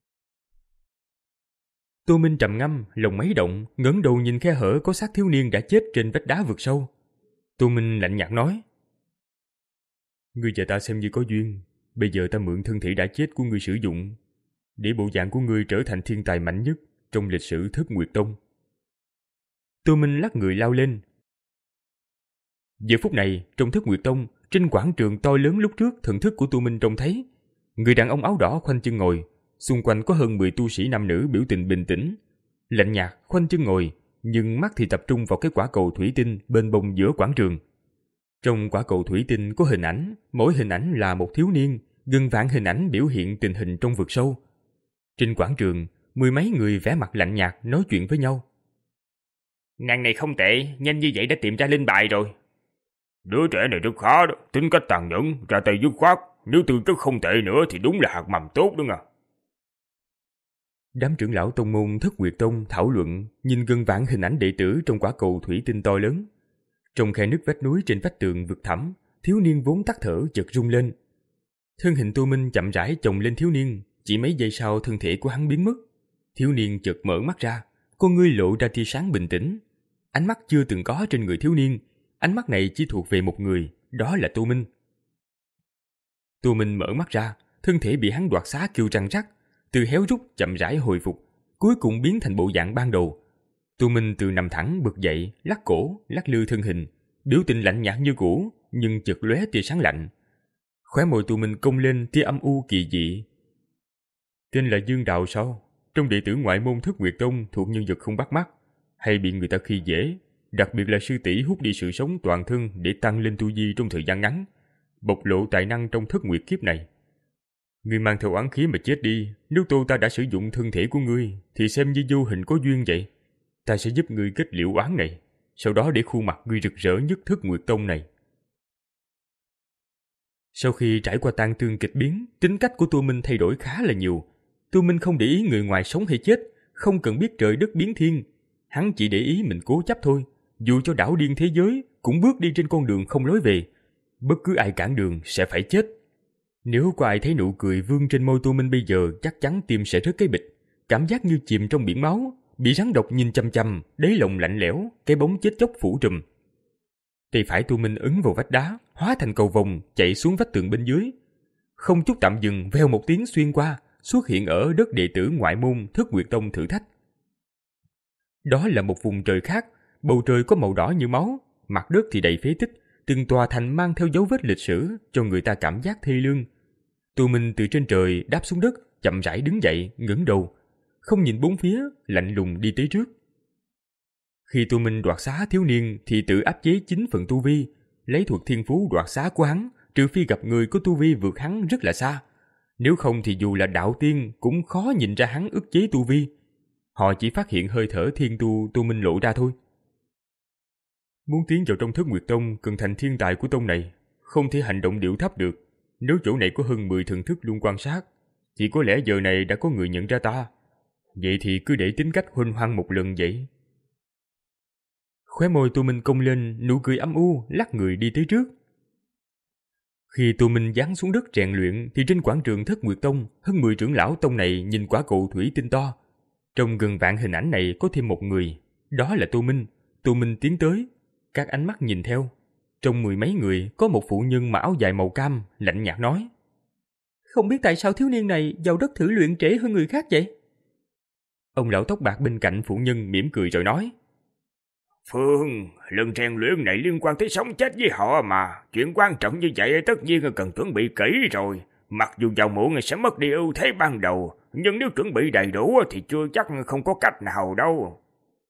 Tô Minh trầm ngâm, lòng mấy động, ngẩng đầu nhìn khe hở có xác thiếu niên đã chết trên vách đá vực sâu. Tô Minh lạnh nhạt nói: ngươi và ta xem như có duyên. Bây giờ ta mượn thân thể đã chết của ngươi sử dụng, để bộ dạng của ngươi trở thành thiên tài mạnh nhất trong lịch sử Thất Nguyệt Tông. Tô Minh lắc người lao lên. Giờ phút này, trong Thất Nguyệt Tông, trên quảng trường to lớn lúc trước thần thức của Tô Minh trông thấy, người đàn ông áo đỏ khoanh chân ngồi, xung quanh có hơn mười tu sĩ nam nữ biểu tình bình tĩnh, lạnh nhạt khoanh chân ngồi, nhưng mắt thì tập trung vào cái quả cầu thủy tinh bên bông giữa quảng trường. Trong quả cầu thủy tinh có hình ảnh, mỗi hình ảnh là một thiếu niên, Gần vạn hình ảnh biểu hiện tình hình trong vực sâu. Trên quảng trường, mười mấy người vẻ mặt lạnh nhạt nói chuyện với nhau. Nàng này không tệ, nhanh như vậy đã tìm ra linh bài rồi. Đứa trẻ này rất khó đó, tính cách tàn nhẫn, ra tay dứt khoát. Nếu tư chất không tệ nữa thì đúng là hạt mầm tốt đó nha. Đám trưởng lão tông môn Thất Nguyệt Tông thảo luận, nhìn gần vạn hình ảnh đệ tử trong quả cầu thủy tinh to lớn. Trong khe nứt vách núi trên vách tường vực thẳm, thiếu niên vốn tắt thở chợt rung lên. Thân hình Tô Minh chậm rãi chồng lên thiếu niên, chỉ mấy giây sau thân thể của hắn biến mất. Thiếu niên chợt mở mắt ra, con ngươi lộ ra tia sáng bình tĩnh. Ánh mắt chưa từng có trên người thiếu niên, ánh mắt này chỉ thuộc về một người, đó là Tô Minh. Tô Minh mở mắt ra, thân thể bị hắn đoạt xá kêu răng rắc, từ héo rút chậm rãi hồi phục, cuối cùng biến thành bộ dạng ban đầu. Tô Minh từ nằm thẳng bật dậy, lắc cổ, lắc lư thân hình, biểu tình lạnh nhạt như cũ, nhưng chợt lóe tia sáng lạnh. Khóe môi Tô Minh cong lên tia âm u kỳ dị. Tên là Dương Đạo sao? Trong đệ tử ngoại môn Thất Nguyệt Tông thuộc nhân vật không bắt mắt, hay bị người ta khi dễ, đặc biệt là sư tỷ hút đi sự sống toàn thân để tăng lên tu vi trong thời gian ngắn, bộc lộ tài năng trong Thất Nguyệt kiếp này. Ngươi mang theo oán khí mà chết đi, nếu Tô ta đã sử dụng thân thể của ngươi thì xem như vô hình có duyên vậy. Ta sẽ giúp ngươi kết liễu oán này, sau đó để khuôn mặt ngươi rực rỡ nhất Thất Nguyệt Tông này. Sau khi trải qua tang thương kịch biến, tính cách của Tô Minh thay đổi khá là nhiều. Tô Minh không để ý người ngoài sống hay chết, không cần biết trời đất biến thiên. Hắn chỉ để ý mình cố chấp thôi, dù cho đảo điên thế giới cũng bước đi trên con đường không lối về. Bất cứ ai cản đường sẽ phải chết. Nếu có ai thấy nụ cười vương trên môi Tô Minh bây giờ, chắc chắn tim sẽ rớt cái bịch. Cảm giác như chìm trong biển máu, bị rắn độc nhìn chăm chăm, đáy lòng lạnh lẽo, cái bóng chết chóc phủ trùm. Tay phải Tô Minh ấn vào vách đá, hóa thành cầu vồng chạy xuống vách tường bên dưới. Không chút tạm dừng, vèo một tiếng xuyên qua, xuất hiện ở đất đệ tử ngoại môn Thất Nguyệt Tông thử thách. Đó là một vùng trời khác, bầu trời có màu đỏ như máu, mặt đất thì đầy phế tích, từng tòa thành mang theo dấu vết lịch sử cho người ta cảm giác thê lương. Tô Minh từ trên trời đáp xuống đất, chậm rãi đứng dậy, ngẩng đầu, không nhìn bốn phía, lạnh lùng đi tới trước. Khi Tô Minh đoạt xá thiếu niên thì tự áp chế chín phần tu vi, lấy thuật thiên phú đoạt xá của hắn, trừ phi gặp người có tu vi vượt hắn rất là xa. Nếu không thì dù là đạo tiên cũng khó nhìn ra hắn ức chế tu vi. Họ chỉ phát hiện hơi thở thiên tu Tô Minh lộ ra thôi. Muốn tiến vào trong Thất Nguyệt Tông cần thành thiên tài của tông này, không thể hành động điệu thấp được. Nếu chỗ này có hơn mười thần thức luôn quan sát, chỉ có lẽ giờ này đã có người nhận ra ta. Vậy thì cứ để tính cách huênh hoang một lần vậy. Khóe môi Tô Minh cong lên, nụ cười âm u, lắc người đi tới trước. Khi Tô Minh giáng xuống đất rèn luyện thì trên quảng trường Thất Nguyệt Tông, hơn mười trưởng lão tông này nhìn quả cầu thủy tinh to. Trong gần vạn hình ảnh này có thêm một người, đó là Tô Minh. Tô Minh tiến tới, các ánh mắt nhìn theo. Trong mười mấy người có một phụ nhân mặc áo dài màu cam, lạnh nhạt nói: "Không biết tại sao thiếu niên này vào đất thử luyện trễ hơn người khác vậy?" Ông lão tóc bạc bên cạnh phụ nhân mỉm cười rồi nói: "Phương, lần rèn luyện này liên quan tới sống chết với họ mà. Chuyện quan trọng như vậy tất nhiên cần chuẩn bị kỹ rồi. Mặc dù vào muộn sẽ mất đi ưu thế ban đầu, nhưng nếu chuẩn bị đầy đủ thì chưa chắc không có cách nào đâu."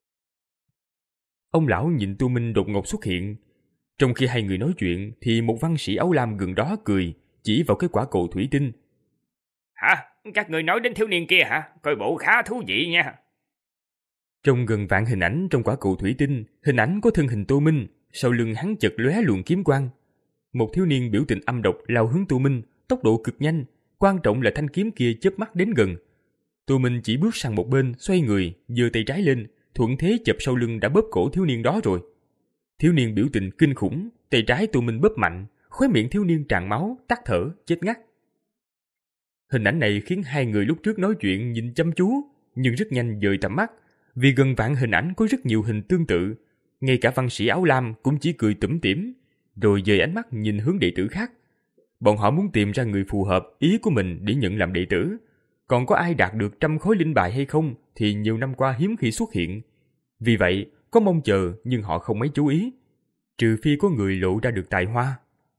Ông lão nhìn Tô Minh đột ngột xuất hiện. Trong khi hai người nói chuyện thì một văn sĩ áo lam gần đó cười, chỉ vào cái quả cầu thủy tinh. "Hả? Các người nói đến thiếu niên kia hả? Coi bộ khá thú vị nha." Trong gần vạn hình ảnh trong quả cầu thủy tinh, hình ảnh có thân hình Tô Minh, sau lưng hắn chợt lóe luồng kiếm quang. Một thiếu niên biểu tình âm độc lao hướng Tô Minh, tốc độ cực nhanh, quan trọng là thanh kiếm kia chớp mắt đến gần. Tô Minh chỉ bước sang một bên, xoay người, giơ tay trái lên, thuận thế chập sau lưng đã bóp cổ thiếu niên đó rồi. Thiếu niên biểu tình kinh khủng, tay trái Tô Minh bóp mạnh, khóe miệng thiếu niên tràn máu, tắc thở, chết ngắt. Hình ảnh này khiến hai người lúc trước nói chuyện nhìn chăm chú, nhưng rất nhanh dời tầm mắt, vì gần vạn hình ảnh có rất nhiều hình tương tự. Ngay cả văn sĩ áo lam cũng chỉ cười tủm tỉm, rồi dời ánh mắt nhìn hướng đệ tử khác. Bọn họ muốn tìm ra người phù hợp ý của mình để nhận làm đệ tử. Còn có ai đạt được trăm khối linh bài hay không thì nhiều năm qua hiếm khi xuất hiện. Vì vậy, có mong chờ nhưng họ không mấy chú ý, trừ phi có người lộ ra được tài hoa.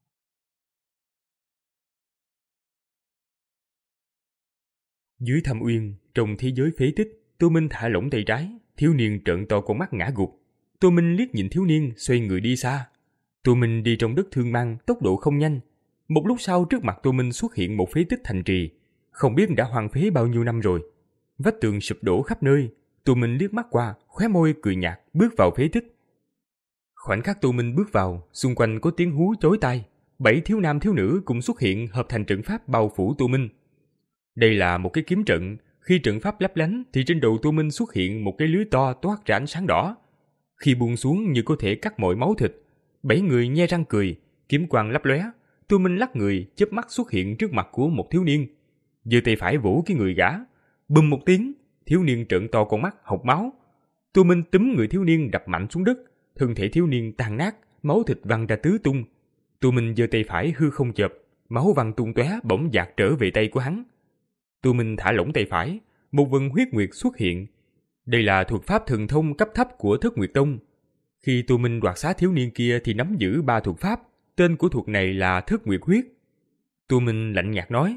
Dưới thâm uyên, trong thế giới phế tích, Tô Minh thả lỏng tay trái, thiếu niên trợn to con mắt ngã gục. Tô Minh liếc nhìn thiếu niên, xoay người đi xa. Tô Minh đi trong đất thương mang, tốc độ không nhanh. Một lúc sau trước mặt Tô Minh xuất hiện một phế tích thành trì, không biết đã hoang phế bao nhiêu năm rồi. Vách tường sụp đổ khắp nơi. Tô Minh liếc mắt qua, khóe môi cười nhạt, bước vào phế tích. Khoảnh khắc Tô Minh bước vào, xung quanh có tiếng hú chói tai. Bảy thiếu nam thiếu nữ cũng xuất hiện hợp thành trận pháp bao phủ Tô Minh. Đây là một cái kiếm trận. Khi trận pháp lấp lánh thì trên đầu Tô Minh xuất hiện một cái lưới to toát ra ánh sáng đỏ. Khi buông xuống như có thể cắt mọi máu thịt. Bảy người nhe răng cười, kiếm quang lấp lóe. Tô Minh lắc người, chớp mắt xuất hiện trước mặt của một thiếu niên. Giơ tay phải vỗ cái người gã. Bùm một tiếng, thiếu niên trợn to con mắt, hộc máu. Tô Minh túm người thiếu niên đập mạnh xuống đất. Thân thể thiếu niên tan nát, máu thịt văng ra tứ tung. Tô Minh giơ tay phải hư không chộp, máu văng tung tóe bỗng dạt trở về tay của hắn. Tô Minh thả lỏng tay phải, một vần huyết nguyệt xuất hiện. Đây là thuật pháp thần thông cấp thấp của Thất Nguyệt Tông. Khi Tô Minh đoạt xá thiếu niên kia thì nắm giữ ba thuật pháp, tên của thuật này là Thất Nguyệt Huyết. Tô Minh lạnh nhạt nói: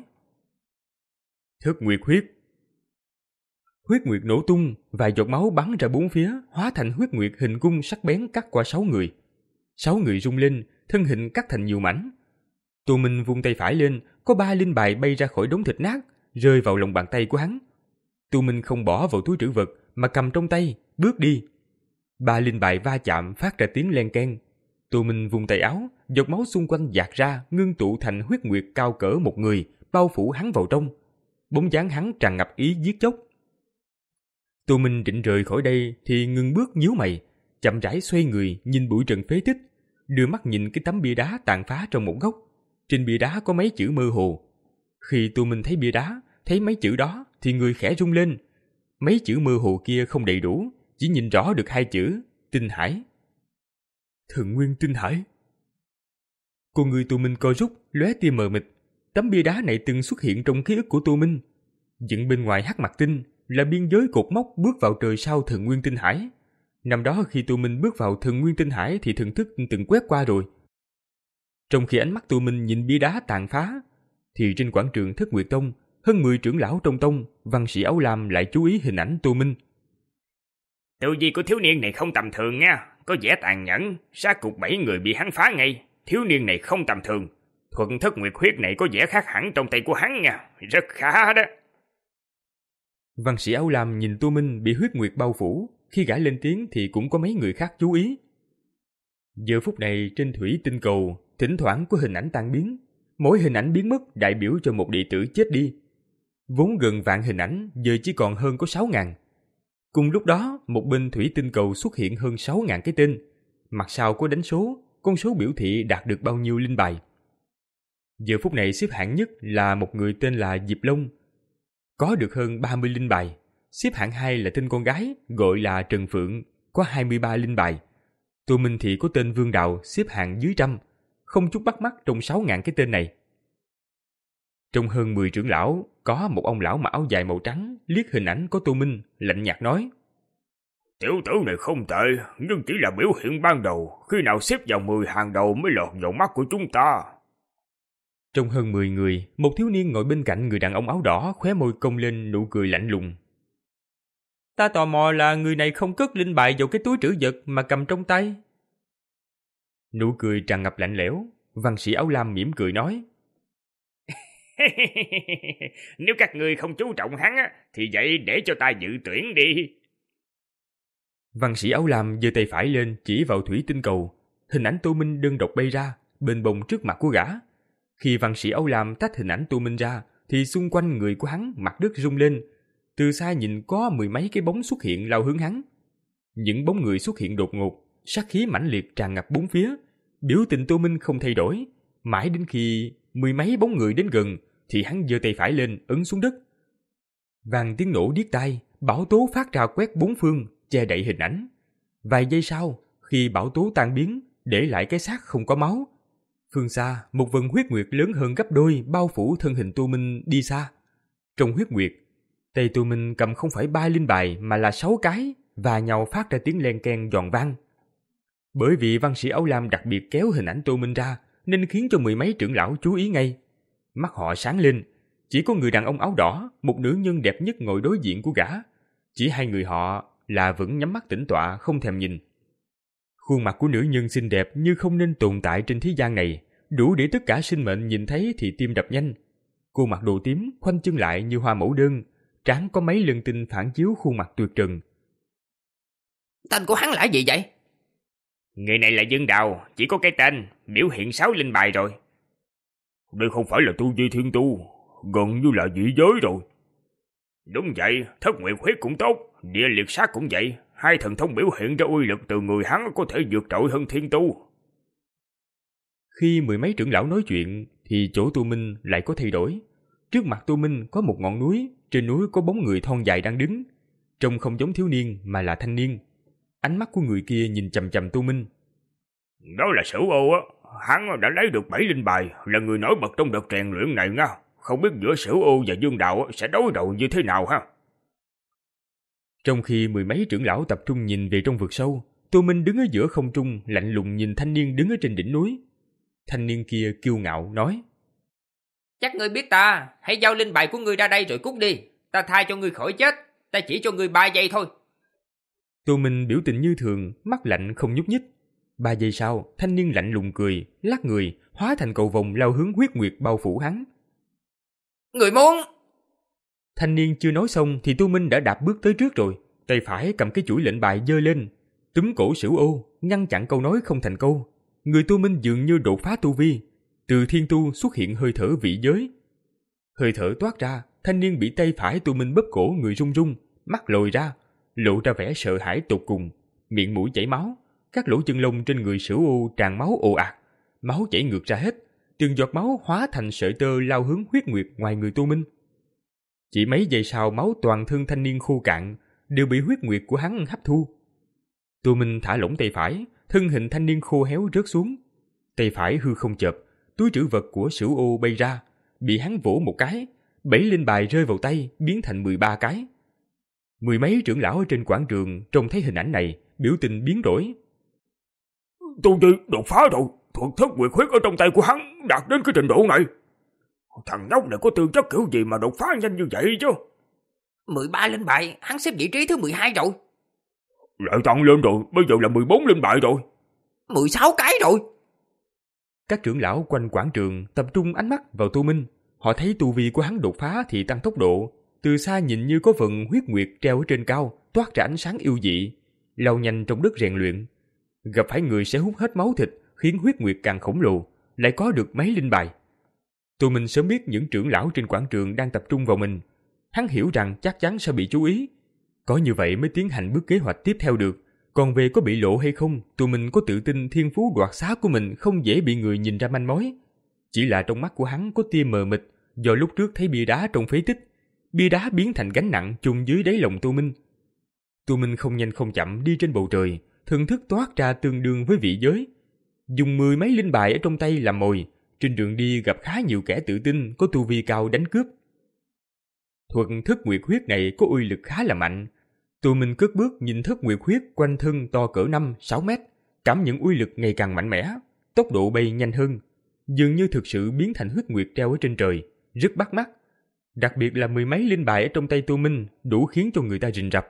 Thất Nguyệt Huyết. Huyết nguyệt nổ tung, vài giọt máu bắn ra bốn phía, hóa thành huyết nguyệt hình cung sắc bén cắt qua sáu người. Sáu người rung lên, thân hình cắt thành nhiều mảnh. Tô Minh vung tay phải lên, có ba linh bài bay ra khỏi đống thịt nát, rơi vào lòng bàn tay của hắn. Tô Minh không bỏ vào túi trữ vật, mà cầm trong tay, bước đi. Ba linh bài va chạm phát ra tiếng len keng. Tô Minh vung tay áo, giọt máu xung quanh dạt ra, ngưng tụ thành huyết nguyệt cao cỡ một người, bao phủ hắn vào trong. Bóng dáng hắn tràn ngập ý giết chóc. Tô Minh định rời khỏi đây thì ngừng bước nhíu mày, chậm rãi xoay người nhìn bụi trần phế tích, đưa mắt nhìn cái tấm bia đá tàn phá trong một góc. Trên bia đá có mấy chữ mơ hồ. Khi Tô Minh thấy bia đá, thấy mấy chữ đó thì người khẽ rung lên. Mấy chữ mơ hồ kia không đầy đủ, chỉ nhìn rõ được hai chữ Tinh Hải. Thần Nguyên Tinh Hải. Con người Tô Minh co rút, lóe tia mờ mịt. Tấm bia đá này từng xuất hiện trong ký ức của Tô Minh. Dựng bên ngoài hắc mặt tinh là biên giới cột mốc bước vào trời sau Thần Nguyên Tinh Hải. Năm đó khi Tô Minh bước vào Thần Nguyên Tinh Hải thì thần thức từng quét qua rồi. Trong khi ánh mắt Tô Minh nhìn bia đá tàn phá, thì trên quảng trường Thất Nguyệt Tông, hơn mười trưởng lão trong tông, văn sĩ áo lam lại chú ý hình ảnh Tô Minh. Tu vi của thiếu niên này không tầm thường nha, có vẻ tàn nhẫn, sát cục bảy người bị hắn phá ngay. Thiếu niên này không tầm thường, thuận Thất Nguyệt Huyết này có vẻ khác hẳn trong tay của hắn nha, rất khá đó. Văn sĩ áo lam nhìn Tô Minh bị huyết nguyệt bao phủ, khi gã lên tiếng thì cũng có mấy người khác chú ý. Giờ phút này trên thủy tinh cầu, thỉnh thoảng có hình ảnh tan biến, mỗi hình ảnh biến mất đại biểu cho một đệ tử chết đi. Vốn gần vạn hình ảnh, giờ chỉ còn hơn có sáu ngàn. Cùng lúc đó, một bên thủy tinh cầu xuất hiện hơn sáu ngàn cái tên, mặt sau có đánh số, con số biểu thị đạt được bao nhiêu linh bài. Giờ phút này xếp hạng nhất là một người tên là Diệp Long, có được hơn ba mươi linh bài. Xếp hạng hai là tên con gái, gọi là Trần Phượng, có hai mươi ba linh bài. Tô Minh thì có tên Vương Đạo, xếp hạng dưới trăm, không chút bắt mắt trong sáu ngàn cái tên này. Trong hơn mười trưởng lão, có một ông lão mặc áo dài màu trắng, liếc hình ảnh có Tô Minh, lạnh nhạt nói: Tiểu tử này không tệ, nhưng chỉ là biểu hiện ban đầu, khi nào xếp vào mười hàng đầu mới lọt vào mắt của chúng ta. Trong hơn mười người, một thiếu niên ngồi bên cạnh người đàn ông áo đỏ, khóe môi cong lên nụ cười lạnh lùng. Ta tò mò là người này không cất linh bài vào cái túi trữ vật mà cầm trong tay. Nụ cười tràn ngập lạnh lẽo, văn sĩ áo lam mỉm cười nói: Nếu các ngươi không chú trọng hắn thì vậy để cho ta dự tuyển đi. Văn sĩ áo lam giơ tay phải lên chỉ vào thủy tinh cầu, hình ảnh Tô Minh đơn độc bay ra, bên bồng trước mặt của gã. Khi văn sĩ áo lam tách hình ảnh Tô Minh ra, thì xung quanh người của hắn mặt đất rung lên. Từ xa nhìn có mười mấy cái bóng xuất hiện lao hướng hắn. Những bóng người xuất hiện đột ngột, sát khí mãnh liệt tràn ngập bốn phía. Biểu tình Tô Minh không thay đổi, mãi đến khi mười mấy bóng người đến gần, thì hắn giơ tay phải lên ấn xuống đất. Vang tiếng nổ điếc tai, bão tố phát ra quét bốn phương, che đậy hình ảnh. Vài giây sau, khi bão tố tan biến, để lại cái xác không có máu. Phương xa, một vần huyết nguyệt lớn hơn gấp đôi bao phủ thân hình Tô Minh đi xa. Trong huyết nguyệt, tay Tô Minh cầm không phải ba linh bài mà là sáu cái, và nhau phát ra tiếng len keng giòn vang. Bởi vì văn sĩ áo lam đặc biệt kéo hình ảnh Tô Minh ra, nên khiến cho mười mấy trưởng lão chú ý ngay. Mắt họ sáng lên, chỉ có người đàn ông áo đỏ, một nữ nhân đẹp nhất ngồi đối diện của gã. Chỉ hai người họ là vẫn nhắm mắt tĩnh tọa không thèm nhìn. Khuôn mặt của nữ nhân xinh đẹp như không nên tồn tại trên thế gian này, đủ để tất cả sinh mệnh nhìn thấy thì tim đập nhanh. Cô mặc đồ tím, khoanh chân lại như hoa mẫu đơn, trán có mấy lân tinh phản chiếu khuôn mặt tuyệt trần. Tên của hắn là gì vậy? Người này là Dương Đào, chỉ có cái tên, biểu hiện sáu linh bài rồi. Đây không phải là tu vi thiên tu, gần như là dị giới rồi. Đúng vậy, Thất Nguyệt Huyết cũng tốt, Địa Liệt Sát cũng vậy. Hai thần thông biểu hiện ra uy lực từ người hắn có thể vượt trội hơn thiên tu. Khi mười mấy trưởng lão nói chuyện thì chỗ Tô Minh lại có thay đổi. Trước mặt Tô Minh có một ngọn núi, trên núi có bóng người thon dài đang đứng. Trông không giống thiếu niên mà là thanh niên. Ánh mắt của người kia nhìn chằm chằm Tô Minh. Đó là Sử Ô á, hắn đã lấy được bảy linh bài, là người nổi bật trong đợt rèn luyện này nha. Không biết giữa Sử Ô và Dương Đạo sẽ đối đầu như thế nào ha. Trong khi mười mấy trưởng lão tập trung nhìn về trong vực sâu, Tô Minh đứng ở giữa không trung lạnh lùng nhìn thanh niên đứng ở trên đỉnh núi. Thanh niên kia kiêu ngạo nói: Chắc ngươi biết ta, hãy giao linh bài của ngươi ra đây rồi cút đi. Ta tha cho ngươi khỏi chết, ta chỉ cho ngươi ba giây thôi. Tô Minh biểu tình như thường, mắt lạnh không nhúc nhích. Ba giây sau, thanh niên lạnh lùng cười, lắc người, hóa thành cầu vồng lao hướng huyết nguyệt bao phủ hắn. Người muốn... Thanh niên chưa nói xong thì Tô Minh đã đạp bước tới trước rồi, tay phải cầm cái chuỗi lệnh bài giơ lên, túm cổ Sửu Ô, ngăn chặn câu nói không thành câu. Người Tô Minh dường như đột phá tu vi, từ thiên tu xuất hiện hơi thở vị giới. Hơi thở toát ra, thanh niên bị tay phải Tô Minh bóp cổ người run run, mắt lồi ra, lộ ra vẻ sợ hãi tột cùng, miệng mũi chảy máu, các lỗ chân lông trên người Sửu Ô tràn máu ồ ạt, máu chảy ngược ra hết, từng giọt máu hóa thành sợi tơ lao hướng huyết nguyệt ngoài người Tô Minh. Chỉ mấy giây sau, máu toàn thân thanh niên khô cạn, đều bị huyết nguyệt của hắn hấp thu. Tô Minh thả lỏng tay phải, thân hình thanh niên khô héo rớt xuống. Tay phải hư không chợp, túi trữ vật của Sửu Ô bay ra, bị hắn vỗ một cái, bảy linh bài rơi vào tay, biến thành mười ba cái. Mười mấy trưởng lão ở trên quảng trường trông thấy hình ảnh này, biểu tình biến đổi. Tu vi đột phá rồi, thuật Thất Nguyệt Huyết ở trong tay của hắn đạt đến cái trình độ này. Thằng nhóc này có tư chất kiểu gì mà đột phá nhanh như vậy chứ? mười ba linh bài, hắn xếp vị trí thứ mười hai rồi. Lại tăng lên rồi, bây giờ là mười bốn linh bài rồi. mười sáu cái rồi. Các trưởng lão quanh quảng trường tập trung ánh mắt vào Tô Minh. Họ thấy tu vi của hắn đột phá thì tăng tốc độ. Từ xa nhìn như có vần huyết nguyệt treo ở trên cao, toát ra ánh sáng yêu dị, lao nhanh trong đất rèn luyện. Gặp phải người sẽ hút hết máu thịt, khiến huyết nguyệt càng khổng lồ, lại có được mấy linh bài. Tô Minh sớm biết những trưởng lão trên quảng trường đang tập trung vào mình. Hắn hiểu rằng chắc chắn sẽ bị chú ý. Có như vậy mới tiến hành bước kế hoạch tiếp theo được. Còn về có bị lộ hay không, Tô Minh có tự tin thiên phú đoạt xá của mình không dễ bị người nhìn ra manh mối. Chỉ là trong mắt của hắn có tia mờ mịt do lúc trước thấy bia đá trong phế tích. Bia đá biến thành gánh nặng chôn dưới đáy lòng Tô Minh. Tô Minh không nhanh không chậm đi trên bầu trời, thần thức toát ra tương đương với vị giới. Dùng mười mấy linh bài ở trong tay làm mồi, trên đường đi gặp khá nhiều kẻ tự tin có tu vi cao đánh cướp. Thuật Thất Nguyệt Huyết này có uy lực khá là mạnh. Tô Minh cất bước nhìn Thất Nguyệt Huyết quanh thân to cỡ năm sáu mét, cảm nhận uy lực ngày càng mạnh mẽ, tốc độ bay nhanh hơn, dường như thực sự biến thành huyết nguyệt treo ở trên trời, rất bắt mắt. Đặc biệt là mười mấy linh bài ở trong tay Tô Minh đủ khiến cho người ta rình rập.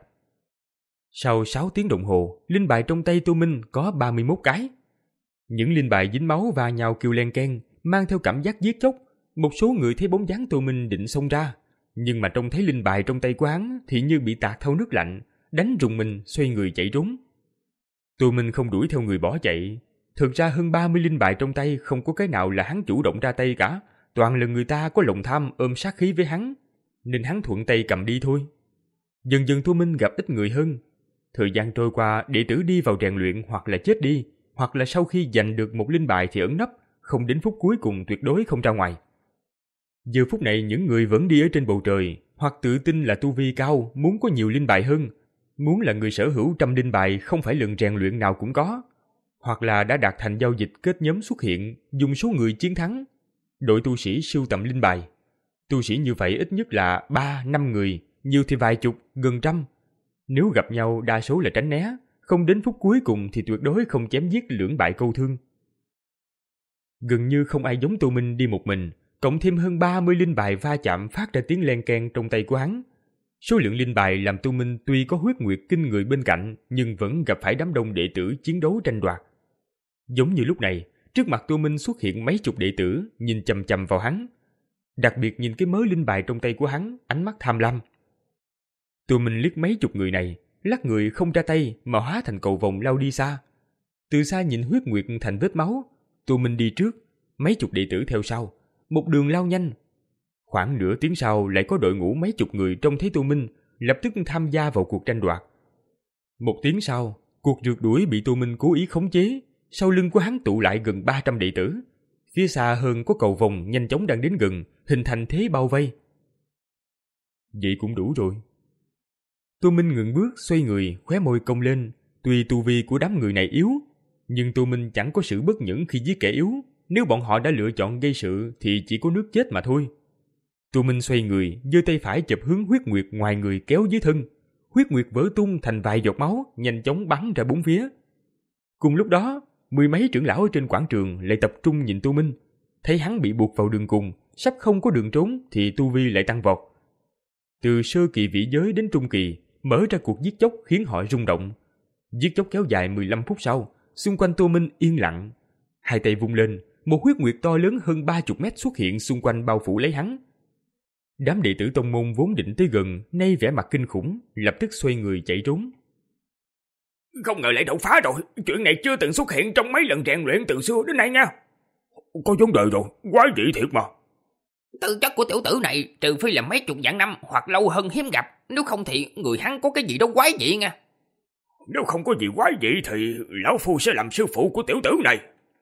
Sau sáu tiếng đồng hồ, linh bài trong tay Tô Minh có ba mươi mốt cái. Những linh bài dính máu va nhau kêu len keng, mang theo cảm giác giết chóc. Một số người thấy bóng dáng Tô Minh định xông ra, nhưng mà trông thấy linh bài trong tay của hắn thì như bị tạt thau nước lạnh, đánh rùng mình xoay người chạy trốn. Tô Minh không đuổi theo người bỏ chạy. Thực ra hơn ba mươi linh bài trong tay không có cái nào là hắn chủ động ra tay cả, toàn là người ta có lòng tham ôm sát khí với hắn, nên hắn thuận tay cầm đi thôi. Dần dần Tô Minh gặp ít người hơn. Thời gian trôi qua, đệ tử đi vào rèn luyện hoặc là chết đi, hoặc là sau khi giành được một linh bài thì ẩn nấp, không đến phút cuối cùng tuyệt đối không ra ngoài. Giờ phút này những người vẫn đi ở trên bầu trời, hoặc tự tin là tu vi cao, muốn có nhiều linh bài hơn, muốn là người sở hữu trăm linh bài không phải lần rèn luyện nào cũng có, hoặc là đã đạt thành giao dịch kết nhóm xuất hiện, dùng số người chiến thắng. Đội tu sĩ sưu tầm linh bài. Tu sĩ như vậy ít nhất là ba năm người, nhiều thì vài chục, gần trăm. Nếu gặp nhau đa số là tránh né, không đến phút cuối cùng thì tuyệt đối không chém giết lưỡng bại câu thương. Gần như không ai giống Tô Minh đi một mình, cộng thêm hơn ba mươi linh bài va chạm phát ra tiếng len keng trong tay của hắn. Số lượng linh bài làm Tô Minh tuy có huyết nguyệt kinh người bên cạnh, nhưng vẫn gặp phải đám đông đệ tử chiến đấu tranh đoạt. Giống như lúc này, trước mặt Tô Minh xuất hiện mấy chục đệ tử nhìn chằm chằm vào hắn. Đặc biệt nhìn cái mớ linh bài trong tay của hắn, ánh mắt tham lam. Tô Minh liếc mấy chục người này, lắc người không ra tay mà hóa thành cầu vồng lao đi xa. Từ xa nhìn huyết nguyệt thành vết máu, Tô Minh đi trước, mấy chục đệ tử theo sau, một đường lao nhanh. Khoảng nửa tiếng sau lại có đội ngũ mấy chục người trông thấy Tô Minh, lập tức tham gia vào cuộc tranh đoạt. Một tiếng sau, cuộc rượt đuổi bị Tô Minh cố ý khống chế, sau lưng của hắn tụ lại gần ba trăm đệ tử. Phía xa hơn có cầu vồng nhanh chóng đang đến gần, hình thành thế bao vây. Vậy cũng đủ rồi. Tô Minh ngừng bước, xoay người, khóe môi cong lên. Tuy tu vi của đám người này yếu, nhưng Tô Minh chẳng có sự bất nhẫn khi giết kẻ yếu. Nếu bọn họ đã lựa chọn gây sự thì chỉ có nước chết mà thôi. Tô Minh xoay người, giơ tay phải chụp hướng huyết nguyệt ngoài người kéo dưới thân. Huyết nguyệt vỡ tung thành vài giọt máu, nhanh chóng bắn ra bốn phía. Cùng lúc đó, mười mấy trưởng lão ở trên quảng trường lại tập trung nhìn Tô Minh. Thấy hắn bị buộc vào đường cùng, sắp không có đường trốn thì tu vi lại tăng vọt. Từ sơ kỳ vĩ giới đến trung kỳ, mở ra cuộc giết chóc khiến họ rung động. Giết chóc kéo dài mười lăm phút sau, xung quanh Tô Minh yên lặng. Hai tay vung lên, một huyết nguyệt to lớn hơn ba mươi mét xuất hiện xung quanh bao phủ lấy hắn. Đám đệ tử tông môn vốn định tới gần, nay vẻ mặt kinh khủng, lập tức xoay người chạy trốn. Không ngờ lại đột phá rồi, chuyện này chưa từng xuất hiện trong mấy lần rèn luyện từ xưa đến nay nha. Có vấn đề rồi, quái dị thiệt mà. Tư chất của tiểu tử này trừ phi là mấy chục vạn năm hoặc lâu hơn hiếm gặp, nếu không thì người hắn có cái gì đó quái dị nha. Nếu không có gì quái dị thì lão phu sẽ làm sư phụ của tiểu tử này.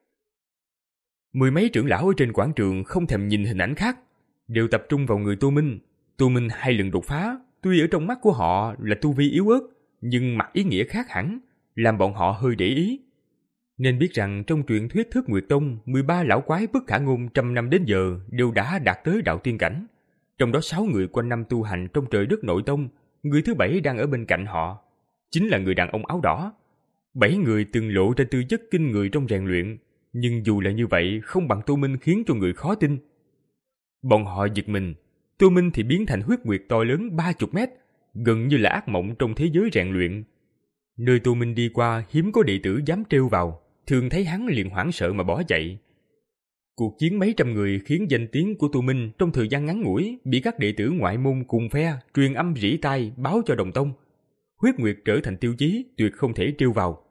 Mười mấy trưởng lão ở trên quảng trường không thèm nhìn hình ảnh khác, đều tập trung vào người Tô Minh. Tô Minh hai lần đột phá, tuy ở trong mắt của họ là tu vi yếu ớt, nhưng mặt ý nghĩa khác hẳn, làm bọn họ hơi để ý. Nên biết rằng trong truyền thuyết Thất Nguyệt Tông, mười ba lão quái bất khả ngôn trăm năm đến giờ đều đã đạt tới đạo tiên cảnh. Trong đó sáu người quanh năm tu hành trong trời đất nội tông, người thứ bảy đang ở bên cạnh họ, chính là người đàn ông áo đỏ. Bảy người từng lộ ra tư chất kinh người trong rèn luyện, nhưng dù là như vậy không bằng Tô Minh khiến cho người khó tin. Bọn họ giật mình, Tô Minh thì biến thành huyết nguyệt to lớn ba mươi mét, gần như là ác mộng trong thế giới rèn luyện. Nơi Tô Minh đi qua hiếm có đệ tử dám trêu vào, thường thấy hắn liền hoảng sợ mà bỏ chạy. Cuộc chiến mấy trăm người khiến danh tiếng của Tô Minh trong thời gian ngắn ngủi bị các đệ tử ngoại môn cùng phe truyền âm rỉ tai báo cho đồng tông. Huyết nguyệt trở thành tiêu chí tuyệt không thể trêu vào.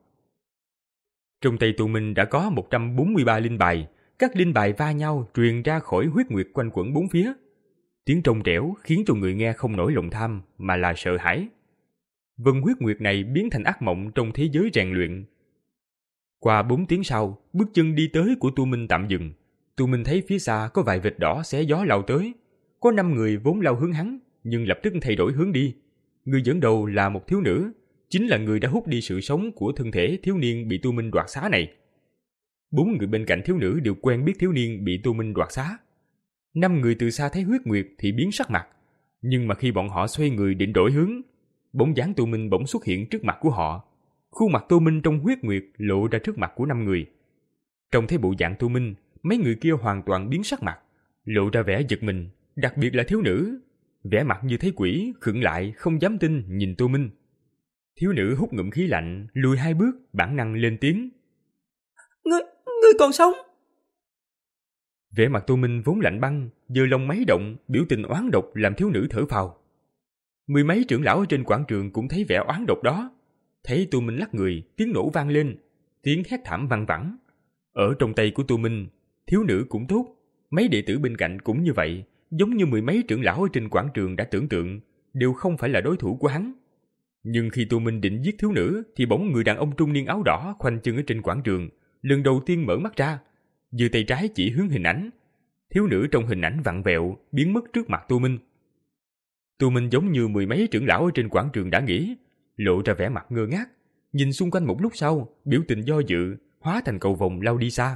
Trong tay Tô Minh đã có một trăm bốn mươi ba linh bài, các linh bài va nhau truyền ra khỏi huyết nguyệt quanh quẩn bốn phía. Tiếng trong trẻo khiến cho người nghe không nổi lòng tham mà là sợ hãi. Vân huyết nguyệt này biến thành ác mộng trong thế giới rèn luyện. Qua bốn tiếng sau, bước chân đi tới của Tô Minh tạm dừng. Tô Minh thấy phía xa có vài vệt đỏ xé gió lao tới. Có năm người vốn lao hướng hắn, nhưng lập tức thay đổi hướng đi. Người dẫn đầu là một thiếu nữ, chính là người đã hút đi sự sống của thân thể thiếu niên bị Tô Minh đoạt xá này. Bốn người bên cạnh thiếu nữ đều quen biết thiếu niên bị Tô Minh đoạt xá. Năm người từ xa thấy huyết nguyệt thì biến sắc mặt, nhưng mà khi bọn họ xoay người định đổi hướng, bóng dáng Tô Minh bỗng xuất hiện trước mặt của họ. Khuôn mặt Tô Minh trong huyết nguyệt lộ ra trước mặt của năm người. Trông thấy bộ dạng Tô Minh, mấy người kia hoàn toàn biến sắc mặt, lộ ra vẻ giật mình, đặc biệt là thiếu nữ, vẻ mặt như thấy quỷ, khựng lại không dám tin nhìn Tô Minh. Thiếu nữ hút ngụm khí lạnh, lùi hai bước, bản năng lên tiếng. Ngươi, ngươi còn sống? Vẻ mặt Tô Minh vốn lạnh băng, giờ lông máy động, biểu tình oán độc làm thiếu nữ thở phào. Mười mấy trưởng lão ở trên quảng trường cũng thấy vẻ oán độc đó. Thấy Tô Minh lắc người, tiếng nổ vang lên, tiếng hét thảm văng vẳng. Ở trong tay của Tô Minh, thiếu nữ cũng tốt, mấy đệ tử bên cạnh cũng như vậy, giống như mười mấy trưởng lão ở trên quảng trường đã tưởng tượng, đều không phải là đối thủ của hắn. Nhưng khi Tô Minh định giết thiếu nữ, thì bỗng người đàn ông trung niên áo đỏ khoanh chân ở trên quảng trường, lần đầu tiên mở mắt ra, giơ tay trái chỉ hướng hình ảnh. Thiếu nữ trong hình ảnh vặn vẹo, biến mất trước mặt Tô Minh. Tô Minh giống như mười mấy trưởng lão ở trên quảng trường đã nghĩ, lộ ra vẻ mặt ngơ ngác, nhìn xung quanh một lúc sau, biểu tình do dự, hóa thành cầu vồng lao đi xa.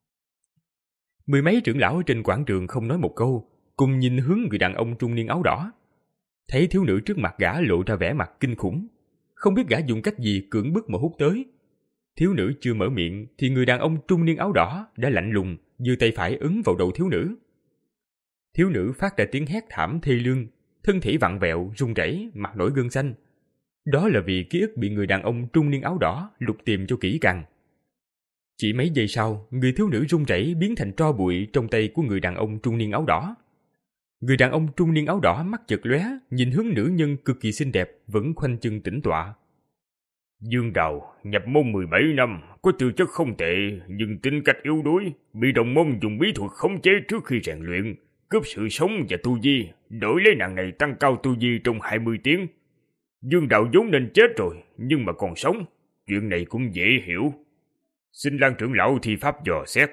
Mười mấy trưởng lão ở trên quảng trường không nói một câu, cùng nhìn hướng người đàn ông trung niên áo đỏ. Thấy thiếu nữ trước mặt gã lộ ra vẻ mặt kinh khủng, không biết gã dùng cách gì cưỡng bức mà hút tới. Thiếu nữ chưa mở miệng thì người đàn ông trung niên áo đỏ đã lạnh lùng giơ tay phải ấn vào đầu thiếu nữ. Thiếu nữ phát ra tiếng hét thảm thê lương, thân thể vặn vẹo, run rẩy, mặt nổi gân xanh. Đó là vì ký ức bị người đàn ông trung niên áo đỏ lục tìm cho kỹ càng. Chỉ mấy giây sau, người thiếu nữ run rẩy biến thành tro bụi trong tay của người đàn ông trung niên áo đỏ. Người đàn ông trung niên áo đỏ mắt chợt lóe, nhìn hướng nữ nhân cực kỳ xinh đẹp vẫn khoanh chân tĩnh tọa. Dương Đào nhập môn mười bảy năm, có tư chất không tệ, nhưng tính cách yếu đuối, bị đồng môn dùng bí thuật khống chế trước khi rèn luyện, cướp sự sống và tu vi, đổi lấy nàng này tăng cao tu vi trong hai mươi tiếng. Dương Đào vốn nên chết rồi, nhưng mà còn sống, chuyện này cũng dễ hiểu. Xin Lan trưởng lão thi pháp dò xét.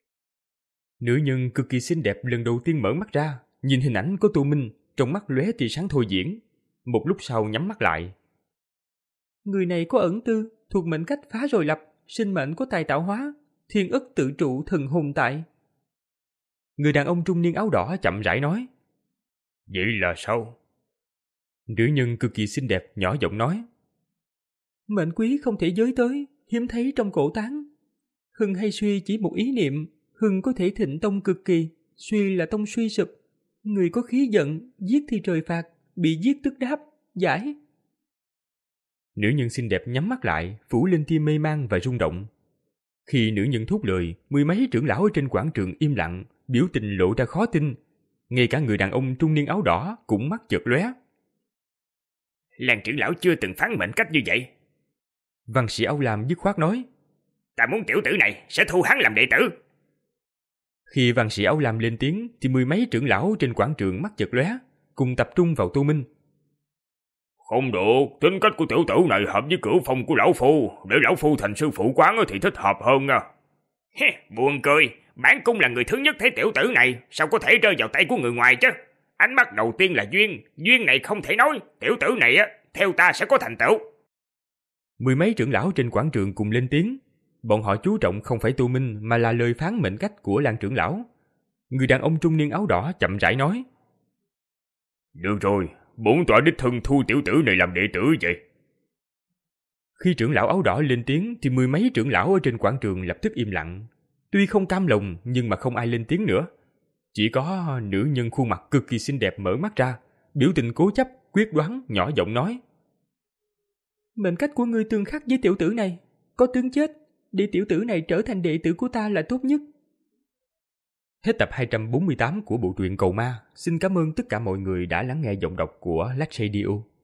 Nữ nhân cực kỳ xinh đẹp lần đầu tiên mở mắt ra, nhìn hình ảnh của Tô Minh, trong mắt lóe tia sáng thôi diễn. Một lúc sau nhắm mắt lại. Người này có ẩn tư, thuộc mệnh cách phá rồi lập, sinh mệnh có tài tạo hóa, thiên ức tự trụ thần hồn tại. Người đàn ông trung niên áo đỏ chậm rãi nói. Vậy là sao? Nữ nhân cực kỳ xinh đẹp nhỏ giọng nói. Mệnh quý không thể giới tới, hiếm thấy trong cổ tán. Hưng hay suy chỉ một ý niệm, Hưng có thể thịnh tông cực kỳ, suy là tông suy sụp. Người có khí giận, giết thì trời phạt, bị giết tức đáp, giải. Nữ nhân xinh đẹp nhắm mắt lại, phủ lên tia mê man và rung động. Khi nữ nhân thốt lời, mười mấy trưởng lão ở trên quảng trường im lặng, biểu tình lộ ra khó tin. Ngay cả người đàn ông trung niên áo đỏ cũng mắt chợt lóe. Lan trưởng lão chưa từng phán mệnh cách như vậy. Văn sĩ áo lam dứt khoát nói. Ta muốn tiểu tử này sẽ thu hắn làm đệ tử. Khi văn sĩ áo lam lên tiếng thì mười mấy trưởng lão trên quảng trường mắt chợt lóe, cùng tập trung vào Tô Minh. Không được, tính cách của tiểu tử này hợp với cửu phong của lão phu, để lão phu thành sư phụ quán thì thích hợp hơn nha. Buồn cười, bản cung là người thứ nhất thấy tiểu tử này, sao có thể rơi vào tay của người ngoài chứ? Ánh mắt đầu tiên là duyên, duyên này không thể nói, tiểu tử này á, theo ta sẽ có thành tựu. Mười mấy trưởng lão trên quảng trường cùng lên tiếng. Bọn họ chú trọng không phải Tô Minh mà là lời phán mệnh cách của Lan trưởng lão. Người đàn ông trung niên áo đỏ chậm rãi nói. Được rồi, bổn tọa đích thân thu tiểu tử này làm đệ tử vậy. Khi trưởng lão áo đỏ lên tiếng thì mười mấy trưởng lão ở trên quảng trường lập tức im lặng. Tuy không cam lòng nhưng mà không ai lên tiếng nữa. Chỉ có nữ nhân khuôn mặt cực kỳ xinh đẹp mở mắt ra, biểu tình cố chấp, quyết đoán, nhỏ giọng nói. Mệnh cách của ngươi tương khắc với tiểu tử này, có tướng chết, để tiểu tử này trở thành đệ tử của ta là tốt nhất. Hết tập hai trăm bốn mươi tám của bộ truyện Cầu Ma. Xin cảm ơn tất cả mọi người đã lắng nghe giọng đọc của Lách Radio.